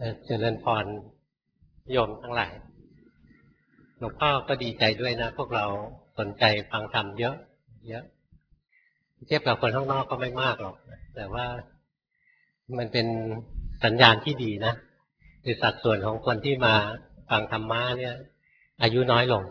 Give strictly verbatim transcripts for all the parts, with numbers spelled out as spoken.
เอ่อเจริญพรโยมทั้งหลายหลวงพ่อก็ดีใจด้วยนะพวกเราสนใจฟังธรรมเยอะเยอะเทียบกับคนข้างนอกก็ไม่มากหรอกแต่ว่ามันเป็นสัญญาณที่ดีนะคือสัดส่วนของคนที่มาฟังธรรมะเนี่ยอายุน้อยลง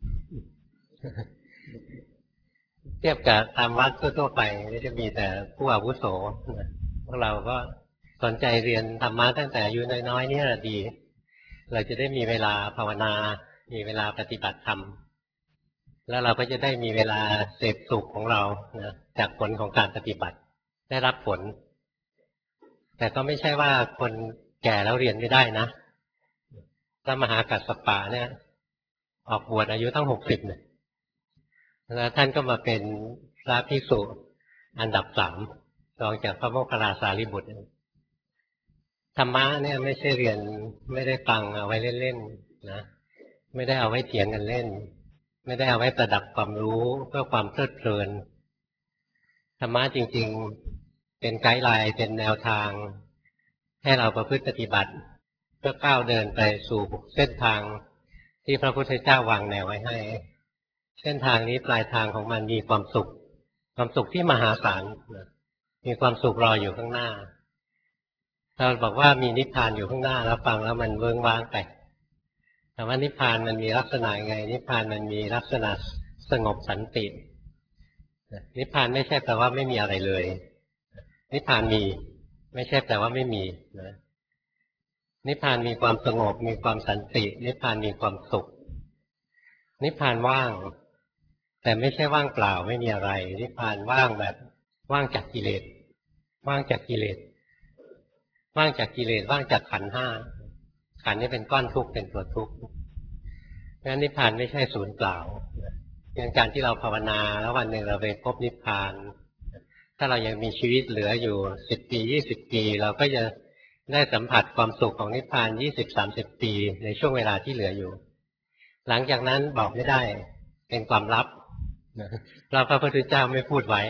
เทียบกับตามวัดทั่วๆไปจะมีแต่ผู้อาวุโสพวกเราก็สนใจเรียนธรรมะตั้งแต่อายุน้อยๆนี่แหละดีเราจะได้มีเวลาภาวนามีเวลาปฏิบัติธรรมแล้วเราก็จะได้มีเวลาเสพสุขของเรานะจากผลของการปฏิบัติได้รับผลแต่ก็ไม่ใช่ว่าคนแก่แล้วเรียนไม่ได้นะพระมหากัสสปะเนี่ยออกบวชอายุตั้งหกสิบเนี่ยแล้วท่านก็มาเป็นพระภิกษุอันดับสามรองจากพระโมคคัลลาสารีบุตรธรรมะเนี่ยไม่ใช่เรียนไม่ได้ฟังเอาไว้เล่นๆนะไม่ได้เอาไว้เถียงกันเล่นไม่ได้เอาไว้ประดับความรู้เพื่อความเพลิดเพลินธรรมะจริงๆเป็นไกด์ไลน์เป็นแนวทางให้เราประพฤติปฏิบัติเพื่อก้าวเดินไปสู่เส้นทางที่พระพุทธเจ้าวางแนวไว้ให้เส้นทางนี้ปลายทางของมันมีความสุขความสุขที่มหาศาลมีความสุขรออยู่ข้างหน้าเราบอกว่ามีนิพพานอยู่ข้างหน้าแล้วฟังแล้วมันเวิ้งว้างไปแต่ว่านิพพานมันมีลักษณะไงนิพพานมันมีลักษณะสงบสันตินิพพานไม่ใช่แปลว่าไม่มีอะไรเลยนิพพานมีไม่ใช่แปลว่าไม่มีนะนิพพานมีความสงบมีความสันตินิพพานมีความสุขนิพพานว่างแต่ไม่ใช่ว่างเปล่าไม่มีอะไรนิพพานว่างแบบว่างจากกิเลสว่างจากกิเลสว่างจากกิเลสว่างจากขันธ์ห้าขันธ์นี้เป็นก้อนทุกข์เป็นตัวทุกข์เพราะฉะนั้นนิพพานไม่ใช่ศูนย์เปล่าอย่างการที่เราภาวนาแล้ววันหนึ่งเราไปพบนิพพานถ้าเรายังมีชีวิตเหลืออยู่สิบปียี่สิบปีเราก็จะได้สัมผัสความสุขของนิพพานยี่สิบสามสิบปีในช่วงเวลาที่เหลืออยู่หลังจากนั้นบอกไม่ได้เป็นความลับเราพระพุทธเจ้าไม่พูดไว้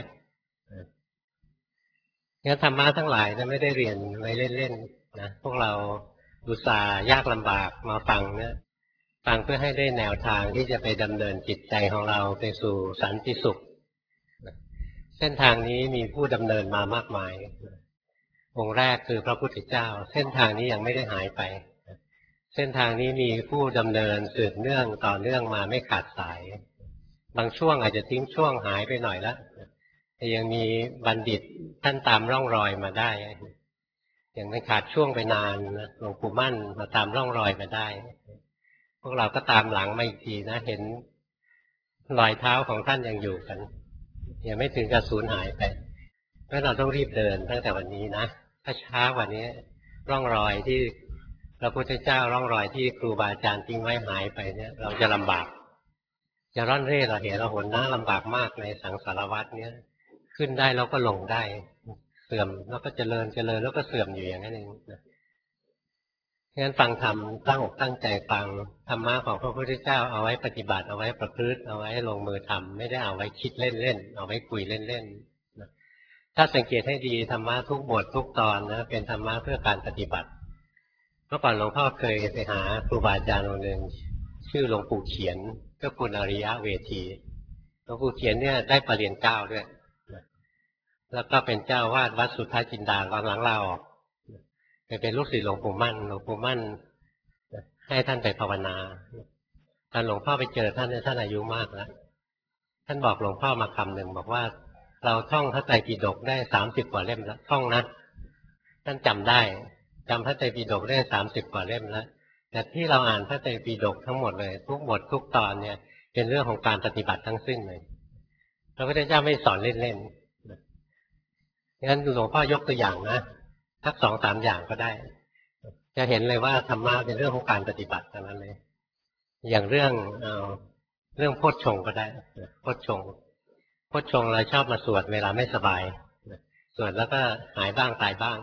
งั้นธรรมะทั้งหลายนะไม่ได้เรียนไว้เล่นๆนะพวกเราอุตส่าห์ยากลำบากมาฟังเนี่ยฟังเพื่อให้ได้แนวทางที่จะไปดำเนินจิตใจของเราไปสู่สันติสุขเส้นทางนี้มีผู้ดำเนินมามากมายองค์แรกคือพระพุทธเจ้าเส้นทางนี้ยังไม่ได้หายไปเส้นทางนี้มีผู้ดำเนินสืบเนื่องต่อเนื่องมาไม่ขาดสายบางช่วงอาจจะทิ้งช่วงหายไปหน่อยละแต่ยังมีบัณฑิตท่านตามร่องรอยมาได้ยังไม่ขาดช่วงไปนานนะหลวงปู่มั่นมาตามร่องรอยมาได้พวกเราก็ตามหลังมาอีกทีนะเห็นรอยเท้าของท่านยังอยู่กันยังไม่ถึงกับสูญหายไปเพราะเราต้องรีบเดินตั้งแต่วันนี้นะถ้าช้ากว่านี้ร่องรอยที่พระพุทธเจ้าร่องรอยที่ครูบาอาจารย์ทิ้งไว้หายไปเนี่ยเราจะลำบากจะร่อนเร่เราเห็นเราหนนะลำบากมากในสังสารวัฏเนี้ยขึ้นได้แล้วก็ลงได้เสื่อมแล้วก็เจริญเจริญแล้วก็เสื่อมอยู่อย่างนั้นเองนะงั้นฟังธรรมตั้งอกตั้งใจฟังธรรมะของพระพุทธเจ้าเอาไว้ปฏิบัติเอาไว้ประพฤติเอาไว้ลงมือทำไม่ได้เอาไว้คิดเล่นๆเอาไว้คุยเล่นๆนะถ้าสังเกตให้ดีธรรมะทุกบททุกตอนนะเป็นธรรมะเพื่อการปฏิบัติเมื่อก่อนหลวงพ่อเคยไปหาครูบาอาจารย์องค์หนึ่งชื่อหลวงปู่เขียนเจ้าคุณอริยะเวทีหลวงปู่เขียนเนี่ยได้ปรริญญาเก้าด้วยแล้วก็เป็นเจ้าวาดวัดสุทธาจินดาตอนหลังลาออกไปเป็นลูกศิษย์หลวงปู่มั่นหลวงปู่มั่นให้ท่านไปภาวนาตอนหลวงพ่อไปเจอท่านท่านอายุมากแล้วท่านบอกหลวงพ่อมาคำหนึ่งบอกว่าเราท่องพระไตรปิฎกได้สามสิบกว่าเล่มแล้วท่องนะท่านจำได้จำพระไตรปิฎกได้สามสิบกว่าเล่มแล้วแต่ที่เราอ่านพระไตรปิฎกทั้งหมดเลยทุกบททุกตอนเนี่ยเป็นเรื่องของการปฏิบัติทั้งสิ้นเลยพระพุทธเจ้าไม่สอนเล่นๆงั้นหลวงพ่อยกตัวอย่างนะสักสองสามอย่างก็ได้จะเห็นเลยว่าธรรมะเป็นเรื่องของการปฏิบัติทั้งนั้นเลยอย่างเรื่องเอาเรื่องโพชฌงค์ก็ได้โพชฌงค์โพชฌงค์เราชอบมาสวดเวลาไม่สบายสวดแล้วก็หายบ้างตายบ้าง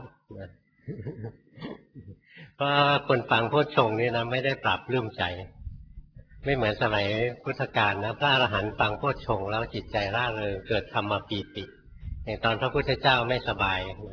เพราะคนฟังโพชฌงค์นี่นะไม่ได้ปรับรื่มใจไม่เหมือนสมัยพุทธกาลนะพระอรหันต์ฟังโพชฌงค์แล้วจิตใจร่าเริงเกิดธรรมปีติอย่างตอนพระพุทธเจ้าไม่สบาย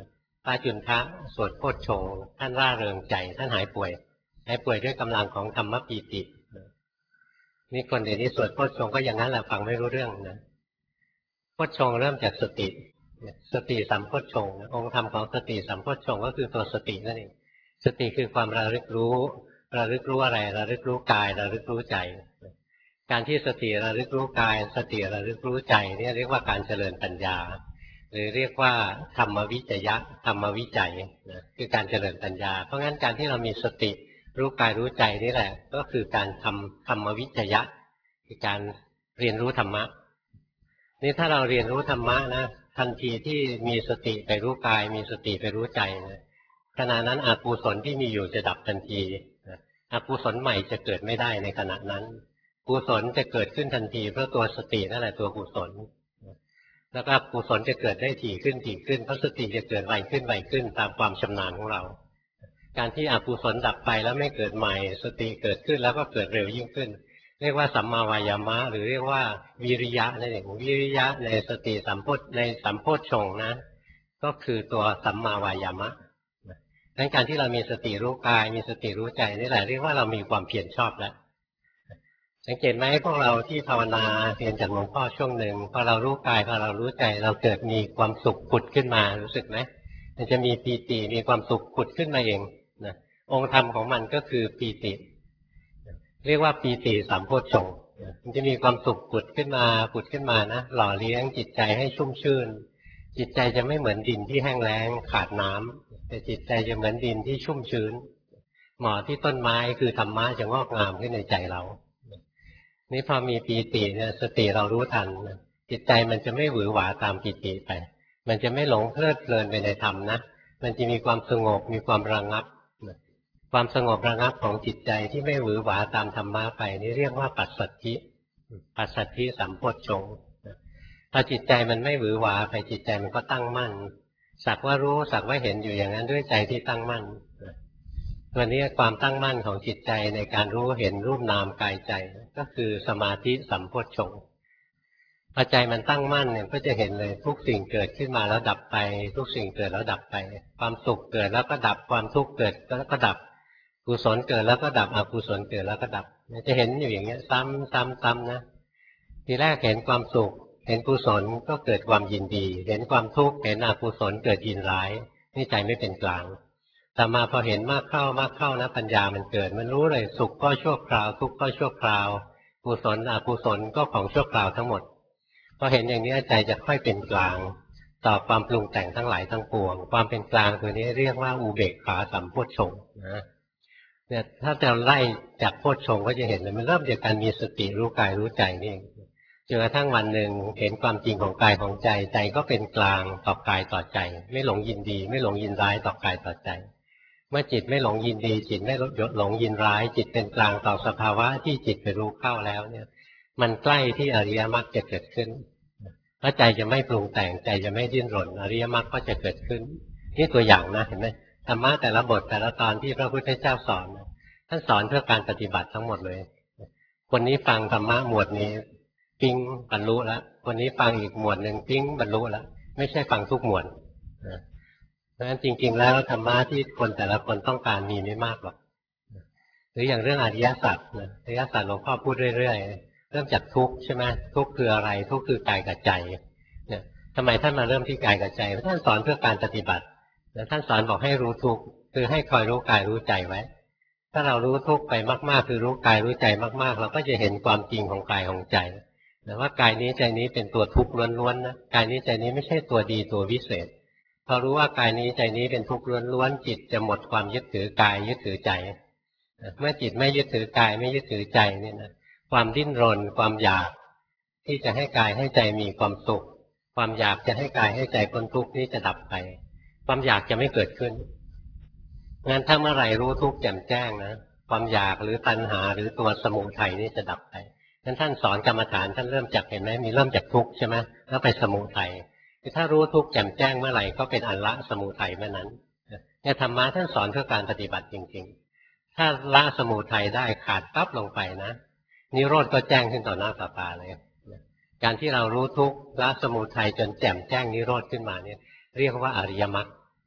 พระจุนทะสวดโพชฌงค์ท่านร่าเริงใจท่านหายป่วยหายป่วยด้วยกำลังของธรรมปีตินี่คนเดี๋ยวนี้สวดโพชฌงค์ก็อย่างนั้นแหละฟังไม่รู้เรื่องนะโพชฌงค์เริ่มจากสติสติสัมโพชฌงค์องค์ธรรมของสติสัมโพชฌงค์ก็คือตัวสตินั่นเองสติคือความระลึกรู้ระลึกรู้อะไรระลึกรู้กายระลึกรู้ใจการที่สติระลึกรู้กายสติระลึกรู้ใจนี่เรียกว่าการเจริญปัญญาหรือเรียกว่าธรรมวิจยะธรรมวิจัยนะคือการเจริญปัญญาเพราะงั้นการที่เรามีสติรู้กายรู้ใจนี่แหละก็คือการทำธรรมวิจยะคือการเรียนรู้ธรรมะนี่ถ้าเราเรียนรู้ธรรมะนะทันทีที่มีสติไปรู้กายมีสติไปรู้ใจนะขณะนั้นอกุศลที่มีอยู่จะดับทันทีอกุศลใหม่จะเกิดไม่ได้ในขณะนั้นกุศลจะเกิดขึ้นทันทีเพราะตัวสตินั่นแหละตัวกุศลแล้วก็กุศลจะเกิดได้ถี่ขึ้นถี่ขึ้นเพราะสติจะเกิดไวขึ้นไวขึ้นตามความชำนาญของเราการที่อกุศลดับไปแล้วไม่เกิดใหม่สติเกิดขึ้นแล้วก็เกิดเร็วยิ่งขึ้นเรียกว่าสัมมาวายามะหรือเรียกว่าวิริยะนั่นเองวิริยะในสติสัมโพธในสัมโพชฌงค์นะก็คือตัวสัมมาวายามะดังนั้นการที่เรามีสติรู้กายมีสติรู้ใจนี่แหละเรียกว่าเรามีความเพียรชอบแล้วสังเกตไหมพวกเราที่ภาวนาเรียนจากหลวงพ่อช่วงหนึ่งพอเรารู้กายพอเรารู้ใจเราเกิดมีความสุขผุดขึ้นมารู้สึกไหมมันจะมีปีติมีความสุขผุดขึ้นมาเองนะองค์ธรรมของมันก็คือปีติเรียกว่าปีติสัมโพชฌงค์มันจะมีความสุขผุดขึ้นมาผุดขึ้นมานะหล่อเลี้ยงจิตใจให้ชุ่มชื่นจิตใจจะไม่เหมือนดินที่แห้งแล้งขาดน้ำแต่จิตใจจะเหมือนดินที่ชุ่มชื้นเหมาะที่ต้นไม้คือธรรมะจะงอกงามขึ้นในใจเรานี่พอมีปีติเนี่ยสติเรารู้ทันจิตใจมันจะไม่หวือหวาตามปีติไปมันจะไม่หลงเพลิดเพลินไปในธรรมนะมันจะมีความสงบมีความระงับความสงบระงับของจิตใจที่ไม่หวือหวาตามธรรมะไปนี่เรียกว่าปัสสัทธิปัสสัทธิสัมโพชฌงค์ถ้าจิตใจมันไม่หวือหวาไปจิตใจมันก็ตั้งมั่นสักว่ารู้สักว่าเห็นอยู่อย่างนั้นด้วยใจที่ตั้งมั่นวันนี้ความตั้งมั่นของจิตใจในการรู้เห็นรูปนามกายใจก็คือสมาธิสัมโพชฌงค์พอใจมันตั้งมั่นเนี่ยก็จะเห็นเลยทุกสิ่งเกิดขึ้นมาแล้วดับไปทุกสิ่งเกิดแล้วดับไปความสุขเกิดแล้วก็ดับความทุกข์เกิดแล้วก็ดับกุศลเกิดแล้วก็ดับอกุศลเกิดแล้วก็ดับจะเห็นอยู่อย่างเงี้ยซ้ำซ้ำซ้ำนะทีแรกเห็นความสุขเห็นกุศลก็เกิดความยินดีเห็นความทุกข์เห็นอกุศลเกิดยินร้ายนี่ใจไม่เป็นกลางแต่มาพอเห็นมากเข้ามากเข้านะปัญญามันเกิดมันรู้เลยสุขก็ชั่วคราวทุกข์ก็ชั่วคราวกุศลอกุศลก็ของชั่วคราวทั้งหมดพอเห็นอย่างนี้ใจจะค่อยเป็นกลางต่อความปรุงแต่งทั้งหลายทั้งปวงความเป็นกลางตัวนี้เรียกว่าอุเบกขาสัมโพชฌงค์นะเนี่ยถ้าจะไล่จากโพชฌงค์ก็จะเห็นเลยมันเริ่มจากการมีสติรู้กายรู้ใจนี่เองจนกระทั่งวันหนึ่งเห็นความจริงของกายของใจใจก็เป็นกลางต่อกายต่อใจไม่หลงยินดีไม่หลงยินร้ายต่อกายต่อใจเมื่อจิตไม่หลงยินดีจิตไม่หลงยินร้ายจิตเป็นกลางต่อสภาวะที่จิตไปรู้เข้าแล้วเนี่ยมันใกล้ที่อริยมรรคจะเกิดขึ้นแล้วใจจะไม่ปรุงแต่งใจจะไม่ดิ้นรนอริยมรรคก็จะเกิดขึ้นนี่ตัวอย่างนะเห็นไหมธรรมะแต่ละบทแต่ละตอนที่พระพุทธเจ้าสอนท่านสอนเพื่อการปฏิบัติทั้งหมดเลยคนนี้ฟังธรรมะหมวดนี้ปิ๊งบรรลุแล้วคนนี้ฟังอีกหมวดหนึ่งปิ๊งบรรลุแล้วไม่ใช่ฟังทุกหมวดเพราะฉะนั้นจริงๆแล้วธรรมะที่คนแต่ละคนต้องการมีไม่มากหรอกหรืออย่างเรื่องอริยสัจนะอริยสัจหลวงพ่อพูดเรื่อยๆเริ่มจากทุกข์ใช่ไหมทุกข์คืออะไรทุกข์คือกายกับใจเนี่ยทำไมท่านมาเริ่มที่กายกับใจเพราะท่านสอนเพื่อการปฏิบัติแล้วท่านสอนบอกให้รู้ทุกข์คือให้คอยรู้กายรู้ใจไว้ถ้าเรารู้ทุกข์ไปมากๆคือรู้กายรู้ใจมากๆเราก็จะเห็นความจริงของกายของใจแต่ว่ากายนี้ใจนี้เป็นตัวทุกข์ล้วนๆนะกายนี้ใจนี้ไม่ใช่ตัวดีตัววิเศษพอรู้ว่ากายนี้ใจนี้เป็นทุกข์ล้วนๆจิตจะหมดความยึดถือกายยึดถือใจเมื่อจิตไม่ยึดถือกายไม่ยึดถือใจนี่นะความดิ้นรนความอยากที่จะให้กายให้ใจมีความสุขความอยากจะให้กายให้ใจพ้นทุกข์นี้จะดับไปความอยากจะไม่เกิดขึ้นงั้นถ้าเมื่อไหร่รู้ทุกข์แจ่มแจ้งนะความอยากหรือตัณหาหรือตัวสมุทัยนี่จะดับไปงั้นท่านสอนกรรมฐานท่านเริ่มจากเห็นไหมมีเริ่มจากทุกข์ใช่ไหมแล้วไปสมุทัยถ้ารู้ทุกข์แจ่มแจ้งเมื่อไหร่ก็เป็นอันละสมุทัยเมื่อนั้นเนี่ยธรรมะท่านสอนเพื่อการปฏิบัติจริงๆถ้าละสมุทัยได้ขาดปั๊บลงไปนะนิโรธก็แจ้งขึ้นต่อหน้าต่อตาเลยการที่เรารู้ทุกข์ละสมุทัยจนแจ่มแจ้งนิโรธขึ้นมาเนี่ยเรียกว่าอริยมรรค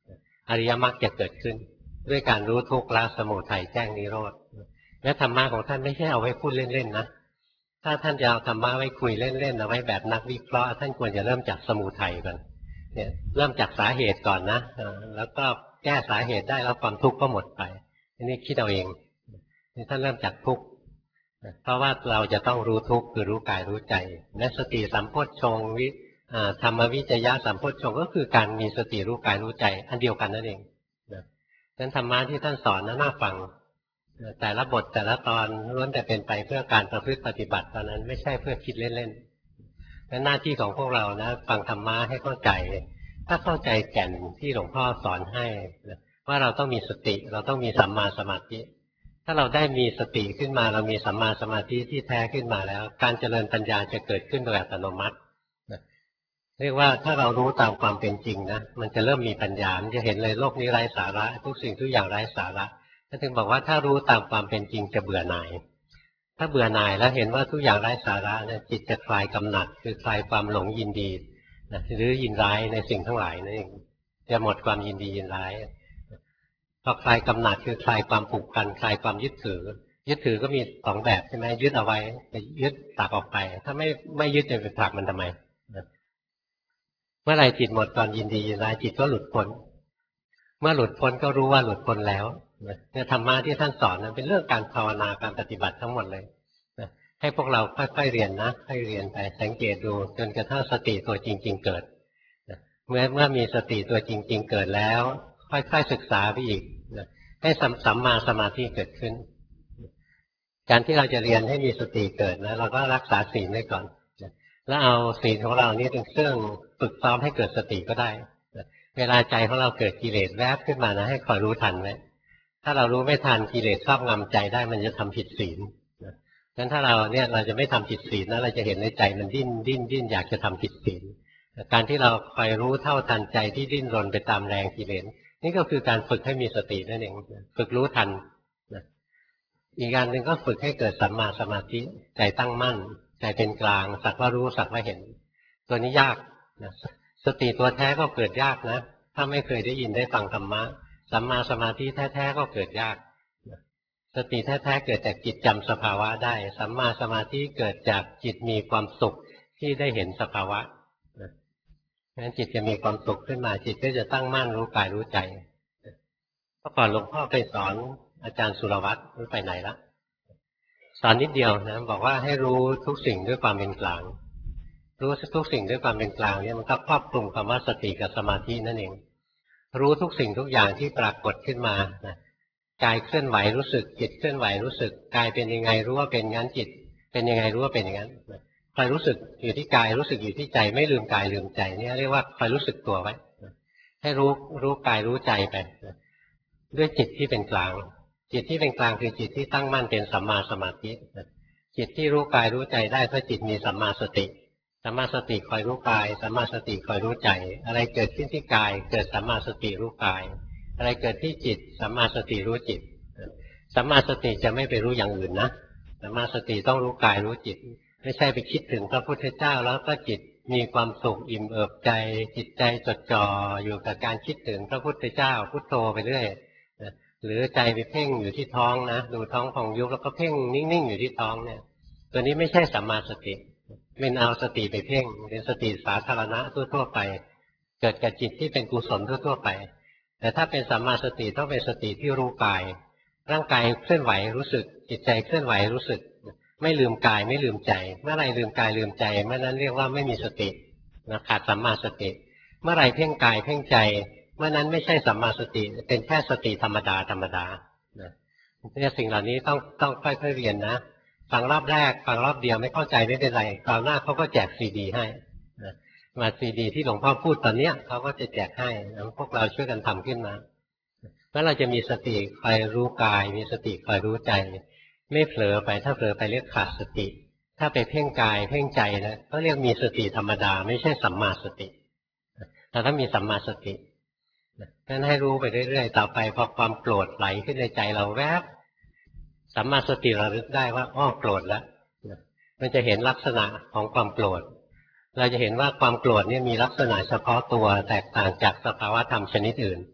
อริยมรรคจะเกิดขึ้นด้วยการรู้ทุกข์ละสมุทัยแจ้งนิโรธและธรรมะของท่านไม่ใช่เอาไว้พูดเล่นๆนะถ้าท่านจะเอาธรรมะไว้คุยเล่นๆเอาไว้แบบนักวิเคราะห์ท่านควรจะเริ่มจากสมุทัยก่อนเนี่ยเริ่มจากสาเหตุก่อนนะแล้วก็แก้สาเหตุได้แล้วความทุกข์ก็หมดไปอันนี้คิดเอาเองนี่ท่านเริ่มจากทุกข์เพราะว่าเราจะต้องรู้ทุกข์คือรู้กายรู้ใจและสติสัมโพชฌงค์วิธรรมวิจยะสัมโพชฌงค์ก็คือการมีสติรู้กายรู้ใจอันเดียวกันนั่นเองนะนั้นธรรมะที่ท่านสอนน่าฟังแต่ละบทแต่ละตอนล้วนแต่เป็นไปเพื่อการประพฤติปฏิบัติตอนนั้นไม่ใช่เพื่อคิดเล่นๆและหน้าที่ของพวกเรานะฟังธรรมะให้เข้าใจถ้าเข้าใจแก่นที่หลวงพ่อสอนให้นะว่าเราต้องมีสติเราต้องมีสัมมาสมาธิถ้าเราได้มีสติขึ้นมาเรามีสัมมาสมาธิที่แท้ขึ้นมาแล้วการเจริญปัญญาจะเกิดขึ้นโดยอัตโนมัตินะเรียกว่าถ้าเรารู้ตามความเป็นจริงนะมันจะเริ่มมีปัญญามันจะเห็นเลยโลกนี้ไร้สาระทุกสิ่งทุกอย่างไร้สาระท่านถึงบอกว่าถ้ารู้ตามความเป็นจริงจะเบื่อหน่ายถ้าเบื่อหน่ายแล้วเห็นว่าทุกอย่างไร้สาระนะจิตจะคลายกำหนัดคือคลายความหลงยินดีนะหรือยินร้ายในสิ่งทั้งหลายนั่นเองจะหมดความยินดียินร้ายพอคลายกำหนัดคือคลายความผูกพันคลายความยึดถือยึดถือก็มีสองแบบใช่ไหมยึดเอาไว้แต่ยึดตักออกไปถ้าไม่ไม่ยึดจะไปผลักมันทำไมเมื่อไรจิตหมดความยินดียินร้ายจิตก็หลุดพ้นเมื่อหลุดพ้นก็รู้ว่าหลุดพ้นแล้วเนี่ยธรรมะที่ท่านสอนนั้นเป็นเรื่องการภาวนาการปฏิบัติทั้งหมดเลยนะให้พวกเราค่อยๆเรียนนะค่อยเรียนไปสังเกตดูจนกระทั่งสติตัวจริงๆเกิดนะเมื่อเมื่อมีสติตัวจริงๆเกิดแล้วค่อยๆศึกษาไปอีกนะให้สัมมาสมาธิเกิดขึ้นการที่เราจะเรียนให้มีสติเกิดนะเราก็รักษาศีลไว้ก่อนนะแล้วเอาศีลของเรานี่เป็นเครื่องฝึกซ้อมให้เกิดสติก็ได้เวลาใจของเราเกิดกิเลสแวบขึ้นมานะให้คอยรู้ทันไว้ถ้าเรารู้ไม่ทันกิเลสครอบงำใจได้มันจะทำผิดศีลงั้นถ้าเราเนี่ยเราจะไม่ทำผิดศีลนะเราจะเห็นในใจมันดิ้นดิ้นดิ้นอยากจะทำผิดศีลการที่เราคอยรู้เท่าทันใจที่ดิ้นรนไปตามแรงกิเลสนี่ก็คือการฝึกให้มีสตินั่นเองฝึกรู้ทันอีกการหนึ่งก็ฝึกให้เกิดสัมมาสมาธิใจตั้งมั่นใจเป็นกลางสักว่ารู้สักว่าเห็นตัวนี้ยากนะสติตัวแท้ก็เกิดยากนะถ้าไม่เคยได้ยินได้ฟังธรรมะสัมมาสมาธิแท้ๆก็เกิดยากสติแท้ๆเกิดจากจิตจำสภาวะได้สัมมาสมาธิเกิดจากจิตมีความสุขที่ได้เห็นสภาวะงั้นจิตจะมีความสุขขึ้นมาจิตก็จะตั้งมั่นรู้กายรู้ใจเมื่อก่อนหลวงพ่อไปสอนอาจารย์สุรวัตรรู้ไปไหนละสอนนิดเดียวนะบอกว่าให้รู้ทุกสิ่งด้วยความเป็นกลางรู้ทุกสิ่งด้วยความเป็นกลางเนี่ยมันก็ครอบคลุมคำว่าสติกับสมาธินั่นเองรู้ทุกสิ่งทุกอย่างที่ปรากฏขึ้นมานะกายเคลื่อนไหวรู้สึกจิตเคลื่อนไหวรู้สึกกายเป็นยังไงรู้ว่าเป็นงั้นจิตเป็นยังไงรู้ว่าเป็นอย่างนั้นคอยรู้สึกอยู่ที่กายรู้สึกอยู่ที่ใจไม่ลืมกายลืมใจนี่เรียกว่าคอยรู้สึกตัวไว้ให้รู้รู้กายรู้ใจไปด้วยจิตที่เป็นกลางจิตที่เป็นกลางคือจิตที่ตั้งมั่นเป็นสัมมาสมาธิจิตที่รู้กายรู้ใจได้เพราะจิตมีสัมมาสติสัมมาสติคอยรู้กายสัมมาสติคอยรู้ใจอะไรเกิดขึ้นที่กายเกิดสัมมาสติรู้กายอะไรเกิดที่จิตสัมมาสติรู้จิตสัมมาสติจะไม่ไปรู้อย่างอื่นนะสัมมาสติต้องรู้กายรู้จิตไม่ใช่ไปคิดถึงพระพุทธเจ้าแล้วก็จิตมีความสุขอิ่มเอิบใจจิตใจจดจ่ออยู่กับการคิดถึงพระพุทธเจ้าพุทโธไปเรื่อยหรือใจไปเพ่งอยู่ที่ท้องนะดูท้องพองยุบแล้วก็เพ่งนิ่งๆอยู่ที่ท้องเนี่ยตัวนี้ไม่ใช่สัมมาสติเป็นเอาสติไปเพ่งเป็นสติสาธารณะทั่วๆไปเกิดกับจิตที่เป็นกุศลทั่วๆไปแต่ถ้าเป็นสัมมาสติต้องเป็นสติที่รู้กายร่างกายเคลื่อนไหวรู้สึกจิตใจเคลื่อนไหวรู้สึกไม่ลืมกายไม่ลืมใจเมื่อไรลืมกายลืมใจเมื่อนั้นเรียกว่าไม่มีสตินะขาดสัมมาสติเมื่อไรเพ่งกายเพ่งใจเมื่อนั้นไม่ใช่สัมมาสติเป็นแค่สติธรรมดาธรรมดานะเนี่ยสิ่งเหล่านี้ต้องต้องค่อยๆเรียนนะฟังรอบแรกฟังรอบเดียวไม่เข้าใจไม่เป็นไรคราวหน้าเขาก็แจกซีดีให้นะมาซีดีที่หลวงพ่อพูดตอนเนี้ยเขาก็จะแจกให้แล้วพวกเราช่วยกันทำขึ้นมาเมื่อเราจะมีสติคอยรู้กายมีสติคอยรู้ใจไม่เผลอไปถ้าเผลอไปเรียกขาดสติถ้าไปเพ่งกายเพ่งใจนะก็เรียกมีสติธรรมดาไม่ใช่สัมมาสติแต่ถ้ามีสัมมาสตินั้นให้รู้ไปเรื่อยๆต่อไปพอความโกรธไหลขึ้นในใจเราแวบสัมมาสติระลึกได้ว่าอ้อโกรธแล้วมันจะเห็นลักษณะของความโกรธเราจะเห็นว่าความโกรธนี่มีลักษณะเฉพาะตัวแตกต่างจากสภาวะธรรมชนิดอื่น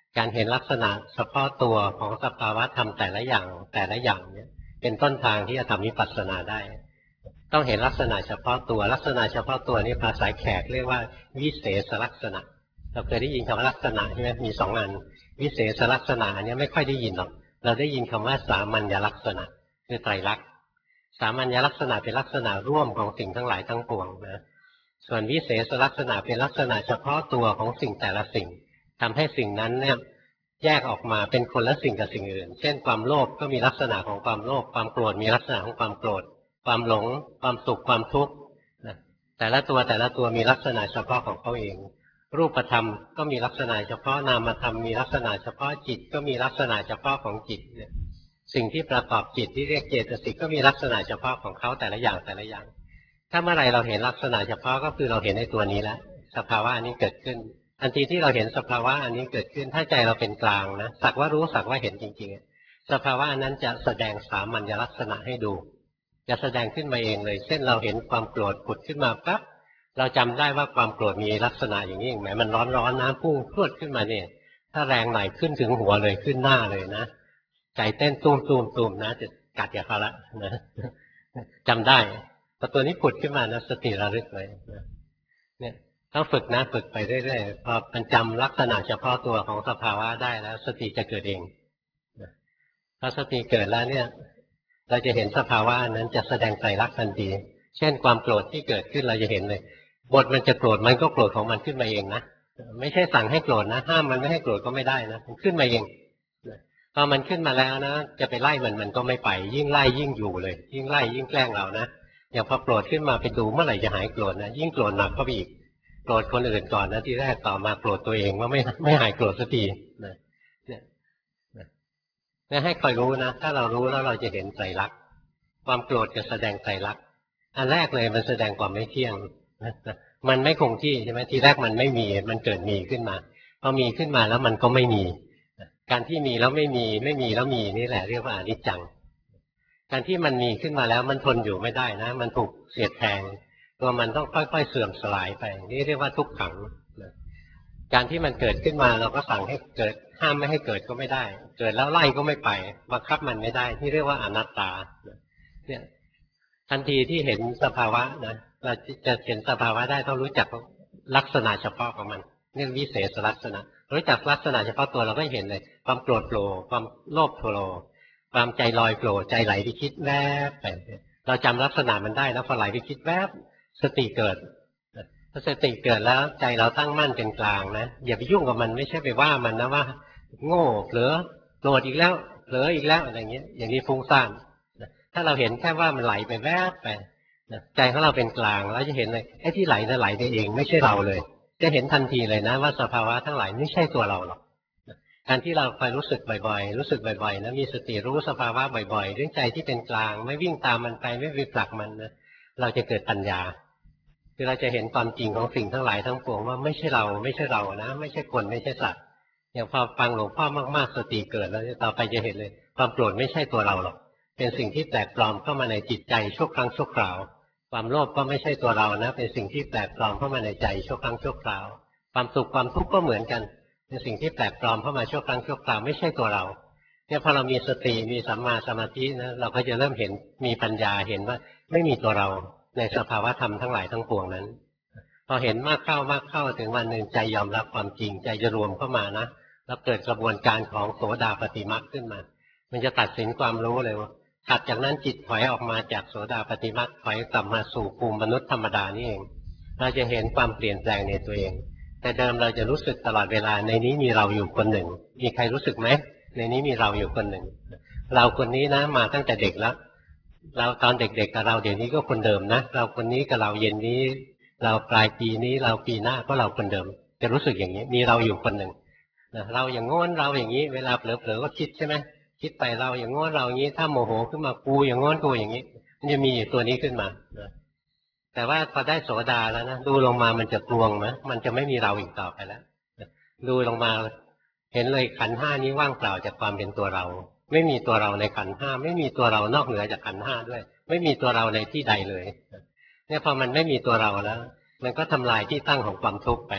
การเห็นลักษณะเฉพาะตัวของสภาวะธรรมแต่ละอย่างแต่ละอย่างเนี่ยเป็นต้นทางที่จะทำวิปัสสนาได้ต้องเห็นลักษณะเฉพาะตัวลักษณะเฉพาะตัวนี้ภาษาแขกเรียกว่าวิเศษลักษณะเราเคยได้ยินคำว่าลักษณะใช่ไหมมีสองอันวิเศษลักษณะอันนี้ไม่ค่อยได้ยินหรอกเราได้ยินคำว่าสามัญลักษณะคือไตรลักษณ์สามัญลักษณะเป็นลักษณะร่วมของสิ่งทั้งหลายทั้งปวงนะส่วนวิเศษลักษณะเป็นลักษณะเฉพาะตัวของสิ่งแต่ละสิ่งทำให้สิ่งนั้นเนี่ยแยกออกมาเป็นคนละสิ่งกับสิ่งอื่นเช่นความโลภก็มีลักษณะของความโลภความโกรธมีลักษณะของความโกรธความหลงความสุขความทุกข์แต่ละตัวแต่ละตัวมีลักษณะเฉพาะของเขาเองรูปธรรมก็มีลักษณะเฉพาะนามธรรมมีลักษณะเฉพาะจิตก็มีลักษณะเฉพาะของจิตเนี่ยสิ่งที่ประกอบจิตที่เรียกเจตสิกก็มีลักษณะเฉพาะของเขาแต่ละอย่างแต่ละอย่างถ้าเมื่อไรเราเห็นลักษณะเฉพาะก็คือเราเห็นในตัวนี้แล้วสภาวะอันนี้เกิดขึ้นทันทีที่เราเห็นสภาวะอันนี้เกิดขึ้นถ้าใจเราเป็นกลางนะสักว่ารู้สักว่าเห็นจริงๆสภาวะอันนั้นจะแสดงสามัญลักษณะให้ดูจะแสดงขึ้นมาเองเลยเช่นเราเห็นความโกรธผุดขึ้นมาปั๊บเราจำได้ว่าความโกรธมีลักษณะอย่างนี้เองไหมมันร้อนร้อนน้ำพุ่งพรวดขึ้นมาเนี่ยถ้าแรงหน่อยขึ้นถึงหัวเลยขึ้นหน้าเลยนะใจเต้นตุ้มตุ้มตุ้มนะจะกัดอย่าเขาละนะจำได้พอตัวนี้ผุดขึ้นมานะสติระลึกเลยนะเนี่ยต้องฝึกนะฝึกไปเรื่อยๆพอมันจำลักษณะเฉพาะตัวของสภาวะได้แล้วสติจะเกิดเองพอสติเกิดแล้วเนี่ยเราจะเห็นสภาวะนั้นจะแสดงไตรลักษณ์ทันทีเช่นความโกรธที่เกิดขึ้นเราจะเห็นเลยบทมันจะโกรธมันก็โกรธของมันขึ้นมาเองนะไม่ใช่สั่งให้โกรธนะห้ามมันไม่ให้โกรธก็ไม่ได้นะมันขึ้นมาเองพอมันขึ้นมาแล้วนะจะไปไล่มันมันก็ไม่ไปยิ่งไล่ยิ่งอยู่เลยยิ่งไล่ยิ่งแกล้งเรานะอย่างพอโกรธขึ้นมาไปดูเมื่อไหร่จะหายโกรธนะยิ่งโกรธหนักเข้าไปอีกโกรธคนอื่นก่อนนะที่แรกต่อมาโกรธตัวเองว่าไม่ไม่หายโกรธสักทีนะเนี่ยเนี่ยให้คอยรู้นะถ้าเรารู้แล้วเราจะเห็นไตรลักษณ์ความโกรธจะแสดงไตรลักษณ์อันแรกเลยมันแสดงความไม่เที่ยงมันไม่คงที่ใช่ไหมทีแรกมันไม่มีมันเกิดมีขึ้นมาพอมีขึ้นมาแล้วมันก็ไม่มีการที่มีแล้วไม่มีไม่มีแล้วมีนี่แหละเรียกว่าอนิจจังการที่มันมีขึ้นมาแล้วมันทนอยู่ไม่ได้นะมันถูกเสียดแทงตัวมันต้องค่อยๆเสื่อมสลายไปนี่เรียกว่าทุกขังการที่มันเกิดขึ้นมาเราก็สั่งให้เกิดห้ามไม่ให้เกิดก็ไม่ได้เกิดแล้วไล่ก็ไม่ไปบังคับมันไม่ได้ที่เรียกว่าอนัตตาเนี่ยทันทีที่เห็นสภาวะนะเราจะเห็นสภาวะได้ต้องรู้จักลักษณะเฉพาะของมันเรียกวิเศษลักษณะรู้จักลักษณะเฉพาะตัวเราก็เห็นเลยความโกรธโผล่ความโลภโผล่ความใจลอยโผล่ใจไหลไปคิดแวบไปเราจำลักษณะมันได้แล้วพอไหลไปคิดแวบสติเกิดพอสติเกิดแล้วใจเราตั้งมั่นเป็นกลางนะอย่าไปยุ่งกับมันไม่ใช่ไปว่ามันนะว่าโง่เผลอโกรธอีกแล้วเผลออีกแล้วอะไรเงี้ยอย่างนี้ฟุ้งซ่านถ้าเราเห็นแค่ว่ามันไหลไปแวบไปใจของเราเป็นกลางแล้วจะเห็นเลยไอ้ที่ไหลน่ะไหลไปเองไม่ใช่เราเลยจะเห็นทันทีเลยนะว่าสภาวะทั้งหลายไม่ใช่ตัวเราหรอกการที่เราคอยรู้สึกบ่อยๆรู้สึกบ่อยๆนะมีสติรู้สภาวะบ่อยๆด้วยใจที่เป็นกลางไม่วิ่งตามมันไปไม่ไปผลักมันนะเราจะเกิดปัญญาคือเราจะเห็นความจริงของสิ่งทั้งหลายทั้งปวงว่าไม่ใช่เราไม่ใช่เรานะไม่ใช่คนไม่ใช่สัตว์อย่างพอฟังหลวงพ่อมากๆสติเกิดแล้วต่อไปจะเห็นเลยความโกรธไม่ใช่ตัวเราหรอกเป็นสิ่งที่แปลกปลอมเข้ามาในจิตใจชั่วครั้งชั่วคราวความโลภก็ไม่ใช่ตัวเรานะเป็นสิ่งที่แปลกปลอมเข้ามาในใจชั่วครั้งชั่วคราวความสุขความทุกข์ก็เหมือนกันเป็นสิ่งที่แปลกปลอมเข้ามาชั่วครั้งชั่วคราวไม่ใช่ตัวเราเนี่ยพอเรามีสติมีสัมมาสมาธินะเราก็จะเริ่มเห็นมีปัญญาเห็นว่าไม่มีตัวเราในสภาวะธรรมทั้งหลายทั้งปวงนั้นพอเห็นมากเข้ามากเข้าถึงวันหนึ่งใจยอมรับความจริงใจจะรวมเข้ามานะแล้วเกิดกระบวนการของโสดาปัตติมรรคขึ้นมามันจะตัดสินความรู้เลยว่าถัดจากนั้นจิตถอยออกมาจากโสดาปัตติมรรคถอยกลับมาสู่ภูมิมนุษย์ธรรมดานี่เองเราจะเห็นความเปลี่ยนแปลงในตัวเองแต่เดิมเราจะรู้สึกตลอดเวลาในนี้มีเราอยู่คนหนึ่งมีใครรู้สึกไหมในนี้มีเราอยู่คนหนึ่งเราคนนี้นะมาตั้งแต่เด็กแล้วเราตอนเด็กๆกับเราเดี๋ยวนี้ก็คนเดิมนะเราคนนี้กับเราเย็นนี้เราปลายปีนี้เราปีหน้าก็เราคนเดิมจะรู้สึกอย่างนี้มีเราอยู่คนหนึ่งนะเราอย่างโน้นเราอย่างนี้เวลาเผลอๆก็คิดใช่ไหมคิดไปเราอย่างโน้นเราอย่างนี้ถ้าโมโหขึ้นมากูอย่างโน้นกูอย่างนี้มันจะมีตัวนี้ขึ้นมาแต่ว่าพอได้โสดาแล้วนะดูลงมามันจะกลวงนะมันจะไม่มีเราอีกต่อไปแล้วดูลงมาเห็นเลยขันธ์ห้านี้ว่างเปล่าจากความเป็นตัวเราไม่มีตัวเราในขันธ์ห้าไม่มีตัวเรานอกเหนือจากขันธ์ห้าด้วยไม่มีตัวเราในที่ใดเลยเนี่ยพอมันไม่มีตัวเราแล้วมันก็ทำลายที่ตั้งของความทุกข์ไป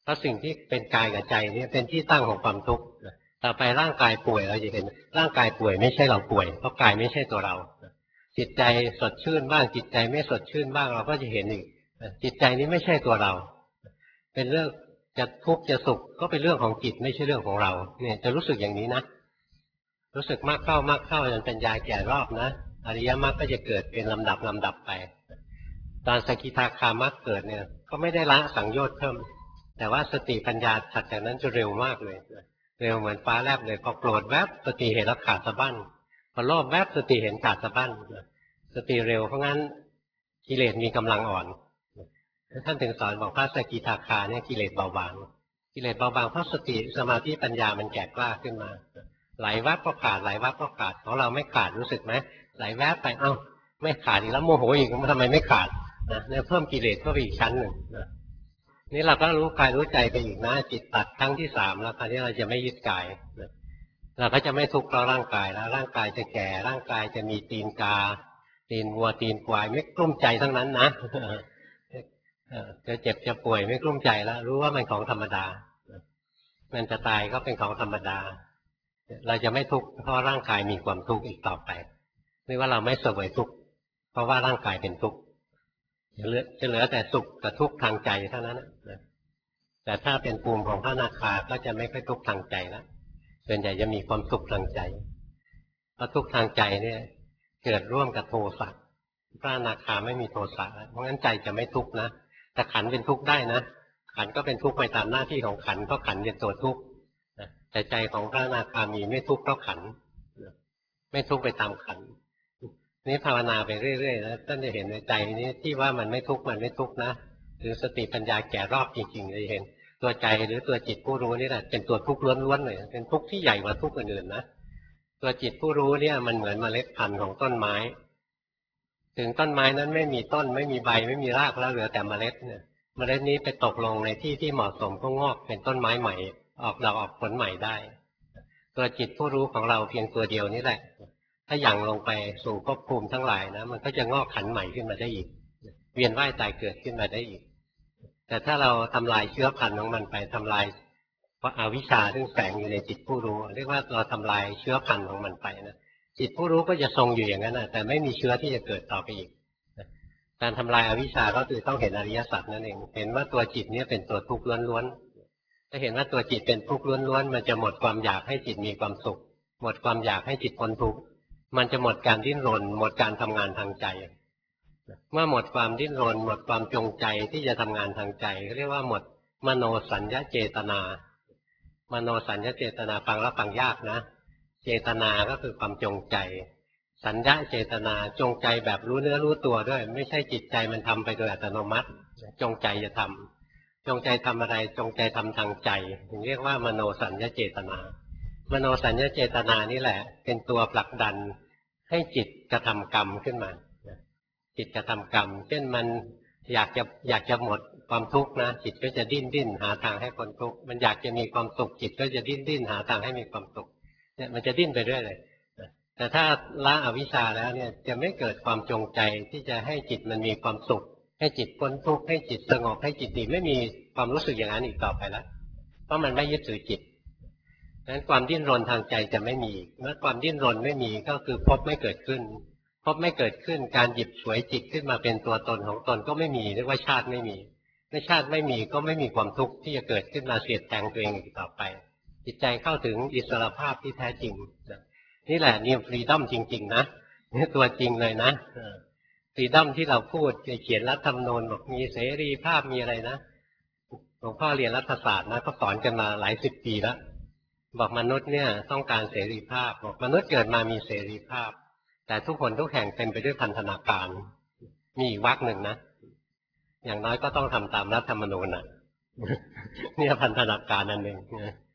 เพราะสิ่งที่เป็นกายกับใจนี่เป็นที่ตั้งของความทุกข์ต่อไปร่างกายป่วยเราจะเห็นร่างกายป่วยไม่ใช่เราป่วยเพราะกายไม่ใช่ตัวเราจิตใจสดชื่นบ้างจิตใจไม่สดชื่นบ้างเราก็จะเห็นอีกจิตใจนี้ไม่ใช่ตัวเราเป็นเรื่องจะทุกข์จะสุขก็เป็นเรื่องของจิตไม่ใช่เรื่องของเราเนี่ยจะรู้สึกอย่างนี้นะรู้สึกมากเข้ามากเข้าจนปัญญาแก่รอบนะอริยมรรคก็จะเกิดเป็นลำดับลำดับไปตอนสกิทาคามรรคเกิดเนี่ยก็ไม่ได้ละสังโยชน์เพิ่มแต่ว่าสติปัญญาถัดจากนั้นจะเร็วมากเลยเร็วเหมือนฟ้าแลบเลยพอโกรธแวบสติเห็นแล้วขาดสะบั้นพอโลภแวบสติเห็นขาดสะบั้นสติเร็วเพราะงั้นกิเลสมีกำลังอ่อนท่านถึงสอนบอกพระสกิทาคาเนี่ยกิเลสเบาบางกิเลสเบาบางเพราะสติสมาธิปัญญามันแก่กล้าขึ้นมาไหลแวบก็ขาดไหลแวบก็ขาดของเราไม่ขาดรู้สึกไหมไหลแวบไปเอ้าไม่ขาดอีกแล้วโมโหอีกทำไมไม่ขาดนะเนี่ยเพิ่มกิเลสเข้าไปอีกชั้นหนึ่งนะนี่เราก็รู้กายรู้ใจไปอีกนะจิตตัดครั้งที่สามแล้วคราวนี้เราจะไม่ยึดกายนะเราก็จะไม่ทุกข์เพราะร่างกายแล้วร่างกายจะแก่ร่างกายจะมีตีนกาตีนวัวตีนควายไม่กลุ้มใจทั้งนั้นนะจะเจ็บจะป่วยไม่กลุ้มใจแล้วรู้ว่ามันของธรรมดามันจะตายก็เป็นของธรรมดาเราจะไม่ทุกข์เพราะร่างกายมีความทุกข์อีกต่อไปไม่ว่าเราไม่เสวยทุกข์เพราะว่าร่างกายเป็นทุกข์จะเหลือจะเหลือแต่สุขกับทุกข์ทางใจเท่านั้นนะแต่ถ้าเป็นภูมิของพระอนาคาก็จะไม่ค่อยทุกข์ทางใจแล้วส่วนใหญ่จะมีความสุขทางใจเพราะทุกข์ทางใจเนี่ยเกิดร่วมกับโทสะพระอนาคาไม่มีโทสะเพราะงั้นใจจะไม่ทุกข์นะแต่ขันเป็นทุกข์ได้นะขันก็เป็นทุกข์ไปตามหน้าที่ของขันเพราะขันเป็นตัวทุกข์แต่ใจของพระอนาคามีไม่ทุกข์เพราะขันไม่ทุกข์ไปตามขันนี่ภาวนาไปเรื่อยๆแล้วท่านจะเห็นในใจนี้ที่ว่ามันไม่ทุกข์มันไม่ทุกข์นะหรือสติปัญญาแก่รอบจริงๆจะเห็นตัวใจหรือตัวจิตผู้รู้นี่แหละเป็นตัวทุกข์ล้วนๆเลยเป็นทุกข์ที่ใหญ่กว่าทุกข์อื่นๆนะตัวจิตผู้รู้เนี่ยมันเหมือนเมล็ดพันธุ์ของต้นไม้ถึงต้นไม้นั้นไม่มีต้นไม่มีใบไม่มีรากแล้วเหลือแต่เมล็ดเนี่ยเมล็ดนี้ไปตกลงในที่ที่เหมาะสมก็งอกเป็นต้นไม้ใหม่ออกดอกออกผลใหม่ได้ตัวจิตผู้รู้ของเราเพียงตัวเดียวนี่แหละถ้าหยั่งลงไปสู่ภพภูมิทั้งหลายนะมันก็จะงอกขันใหม่ขึ้นมาได้อีกเวียนว่ายตายเกิดขึ้นมาได้อีกแต่ถ้าเราทำลายเชื้อพันธุ์ของมันไปทำลายเพราะอวิชชาซึ่งแฝงอยู่ในจิตผู้รู้เรียกว่าเราทำลายเชื้อพันธุ์ของมันไปนะจิตผู้รู้ก็จะทรงอยู่อย่างนั้นนะแต่ไม่มีเชื้อที่จะเกิดต่อไปอีกการทำลายอวิชชาก็คือต้องเห็นอริยสัจนั่นเองเห็นว่าตัวจิตนี้เป็นตัวทุกข์ล้วนๆถ้าเห็นว่าตัวจิตเป็นทุกข์ล้วนๆมันจะหมดความอยากให้จิตมีความสุขหมดความอยากให้จิตพ้นทุกข์มันจะหมดการดิ้นรนหมดการทำงานทางใจเมื่อหมดความดิ้นรนหมดความจงใจที่จะทำงานทางใจเรียกว่าหมดมโนสัญญาเจตนามโนสัญญาเจตนาฟังแล้วฟังยากนะเจตนาก็คือความจงใจสัญญาเจตนาจงใจแบบรู้เนื้อรู้ตัวด้วยไม่ใช่จิตใจมันทำไปโดยอัตโนมัติจงใจจะทำจงใจทำอะไรจงใจทำทางใจถึงเรียกว่ามโนสัญญาเจตนามโนสัญญาเจตนานี่แหละเป็นตัวผลักดันให้จิตกระทำกรรมขึ้นมาจิตกระทำกรรมเช่นมันอยากจะอยากจะหมดความทุกข์นะจิตก็จะดิ้นดิ้นหาทางให้พ้นทุกข์มันอยากจะมีความสุขจิตก็จะดิ้นดิ้นหาทางให้มีความสุขเนี่ยมันจะดิ้นไปเรื่อยเลยแต่ถ้าละอวิชชาแล้วเนี่ยจะไม่เกิดความจงใจที่จะให้จิตมันมีความสุขให้จิตพ้นทุกข์ให้จิตสงบให้จิตดีไม่มีความรู้สึกอย่างนั้นอีกต่อไปแล้วเพราะมันไม่ยึดถือจิตดังนั้นความดิ้นรนทางใจจะไม่มีเมื่อความดิ้นรนไม่มีก็คือภพไม่เกิดขึ้นภพไม่เกิดขึ้นการหยิบฉวยจิตขึ้นมาเป็นตัวตนของตนก็ไม่มีเรียกว่าชาติไม่มีเมื่อชาติไม่มีก็ไม่มีความทุกข์ที่จะเกิดขึ้นมาเสียดแทงตัวเองอีกต่อไปจิตใจเข้าถึงอิสรภาพที่แท้จริงนี่แหละนิวฟรีดัมจริงๆนะนี่ตัวจริงเลยนะฟรีดัมที่เราพูดเขียนรัฐธรรมนูญบอกมีเสรีภาพมีอะไรนะหลวงพ่อเรียนรัฐศาสตร์นะก็สอนกันมาหลายสิบปีแล้วบอกมนุษย์เนี่ยต้องการเสรีภาพบอกมนุษย์เกิดมามีเสรีภาพแต่ทุกคนทุกแห่งเต็มไปด้วยพันธนาการมีอีกวรรคหนึ่งนะอย่างน้อยก็ต้องทำตามรัฐธรรมนูญนะเนี่ยพันธนาการอันหนึ่ง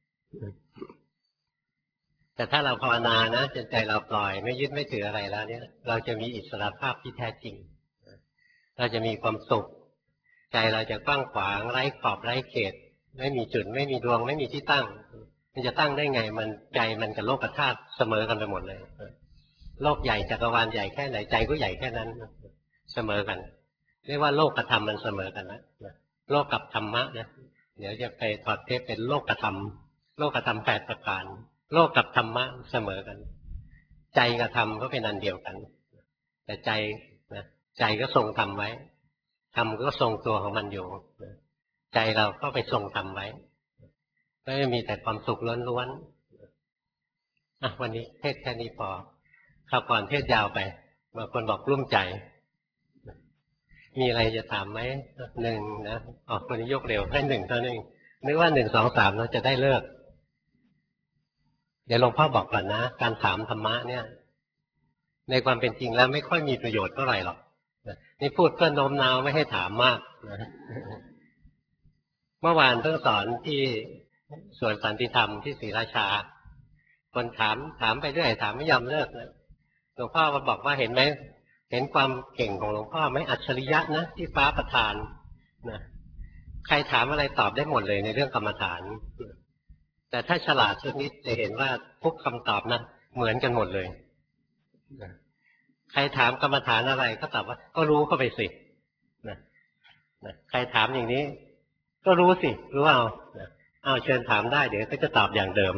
แต่ถ้าเราภาวนานะจนใจเราปล่อยไม่ยึดไม่ถืออะไรแล้วเนี่ยเราจะมีอิสรภาพที่แท้จริงเราจะมีความสุขใจเราจะกว้างขวางไร้ขอบไร้เขตไม่มีจุดไม่มีดวงไม่มีที่ตั้งมันจะตั้งได้ไงมันใจมันกับโลกธาตุเสมอกันไปหมดเลยโลกใหญ่จักรวาลใหญ่แค่ไหนใจก็ใหญ่แค่นั้นเสมอกันเรียกว่าโลกกับธรรมมันเสมอกันนะโลกกับธรรมะนะเดี๋ยวจะไปถอดเทปเป็นโลกธรรมโลกธรรมแปดประการโลกกับธรรมะเสมอกันใจกับธรรมก็เป็นอันเดียวกันแต่ใจนะใจก็ทรงธรรมไว้ธรรมก็ทรงตัวของมันอยู่ใจเราก็ไปทรงธรรมไว้ก็จะมีแต่ความสุขล้วนๆอ่ะวันนี้เทศแค่นี้พอคราวก่อนเทศยาวไปบางคนบอกกลุ้มใจมีอะไรจะถามไหมหนึ่งนะออกคนนี้ยกเร็วให้หนึ่งเท่านั้นนึกว่าหนึ่งสองสามเราจะได้เลิกเดี๋ยวหลวงพ่อบอกก่อนนะการถามธรรมะเนี่ยในความเป็นจริงแล้วไม่ค่อยมีประโยชน์เท่าไหร่หรอกนี่พูดเพื่อโน้มน้าวไม่ให้ถามมากนะเมื่อวานเพิ่งสอนที่สวนสันติธรรมที่ศรีราชาคนถามถามไปเรื่อยถามไม่ยอมเลิกนะหลวงพ่อมาบอกว่าเห็นไหมเห็นความเก่งของหลวงพ่อไหมอัจฉริยะนะที่ฟ้าประทานนะใครถามอะไรตอบได้หมดเลยในเรื่องกรรมฐานแต่ถ้าฉลาดสักนิดจะเห็นว่าทุกคำตอบนะเหมือนกันหมดเลยนะใครถามกรรมฐานอะไรก็ตอบว่าก็รู้เข้าไปสินะนะใครถามอย่างนี้ก็รู้สิรู้เอานะเอาเชิญถามได้เดี๋ยวก็จะตอบอย่างเดิม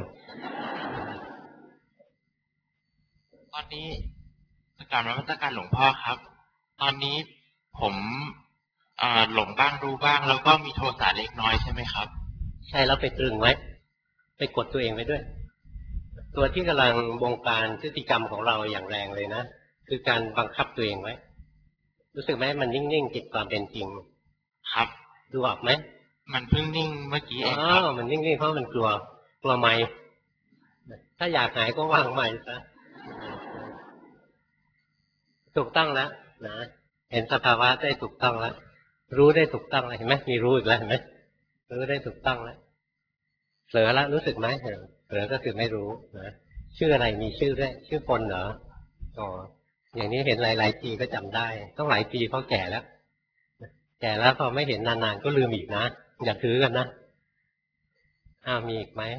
ตอนนี้กราบนมัสการหลวงพ่อครับตอนนี้ผมหลงบ้างรู้บ้างแล้วก็มีโทสะเล็กน้อยใช่ไหมครับใช่แล้วไปตรึงไว้ไปกดตัวเองไว้ด้วยตัวที่กำลังบงการพฤติกรรมของเราอย่างแรงเลยนะคือการบังคับตัวเองไว้รู้สึกไหมมันนิ่งๆจิตความเป็นจริงครับดูออกไหมมันเพิ่งนิ่งเมื่อกี้เองครับอ๋อมันนิ่งๆเพราะมันกลัวกลัวไม่ถ้าอยากหายก็วางไม่ซะถูกต้องแล้วนะเห็นสภาวะได้ถูกต้องแล้วรู้ได้ถูกต้องแล้วเห็นไหมมีรู้อีกแล้วเห็นไหมรู้ได้ถูกต้องแล้วเผลอแล้วรู้สึกไหมเผลอก็คือไม่รู้นะชื่ออะไรมีชื่อด้วยชื่อคนเหรออ๋ออย่างนี้เห็นหลายๆปีก็จำได้ต้องหลายปีเพราะแก่แล้วแก่แล้วพอไม่เห็นนานๆก็ลืมอีกนะอย่าถือกันนะอ้าวมีอีกไหม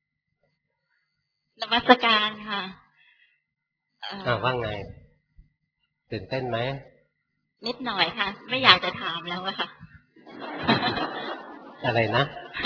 นมัสการค่ะอ้าวว่าไงตื่นเต้นไหมนิดหน่อยค่ะไม่อยากจะถามแล้วอะค่ะอะไรนะ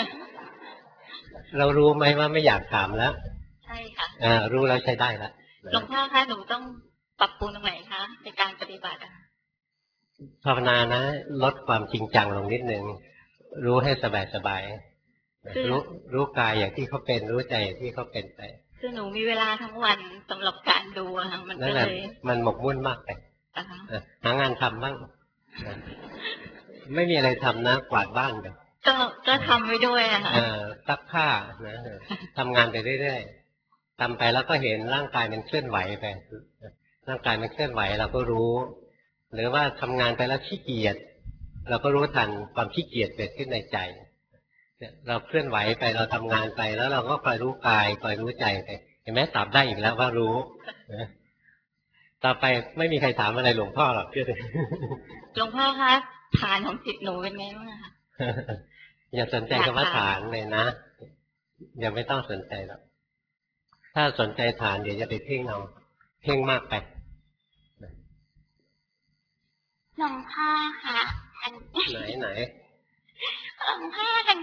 เรารู้ไหมว่าไม่อยากถามแล้วใช่ค่ะอ่ารู้แล้วใช้ได้แล้วหลวงพ่อคะหนูต้องปรับปรุงตรงไหนคะในการปฏิบัติภาวนานะลดความจริงจังลงนิดนึงรู้ให้สบายสบายรู้รู้กายอย่างที่เขาเป็นรู้ใจอย่างที่เขาเป็นไปคือหนูมีเวลาทั้งวันสำหรับการดูอะค่ะมันก็เลยมันหมกมุ่นมากไปหางานทำบ้างไม่มีอะไรทำนะกวาดบ้านไปก็ก็ทำไปด้วยอะค่ะซักผ้านะทำงานไปเรื่อยๆทำไปแล้วก็เห็นร่างกายมันเคลื่อนไหวไปร่างกายมันเคลื่อนไหวเราก็รู้หรือว่าทำงานไปแล้วขี้เกียจเราก็รู้ทันความขี้เกียจเกิดขึ้นในใจเราเคลื่อนไหวไปเราทำงานไปแล้วเราก็คอยรู้กายคอยรู้ใจไปเห็นไหมตอบได้อีกแล้วว่ารู้ต่อไปไม่มีใครถามอะไรหลวงพ่อหรอกเชื่อเลยหลวงพ่อคะฐานของจิตหนูเป็นไงบ้างคะอย่าสนใจคำว่าฐานเลยนะอย่าไม่ต้องสนใจหรอกถ้าสนใจฐานเดี๋ยวจะไปเพ่งเอาเพ่งมากไปหลวงพ่อค่ะไหนไหนหลวงพ่อกัน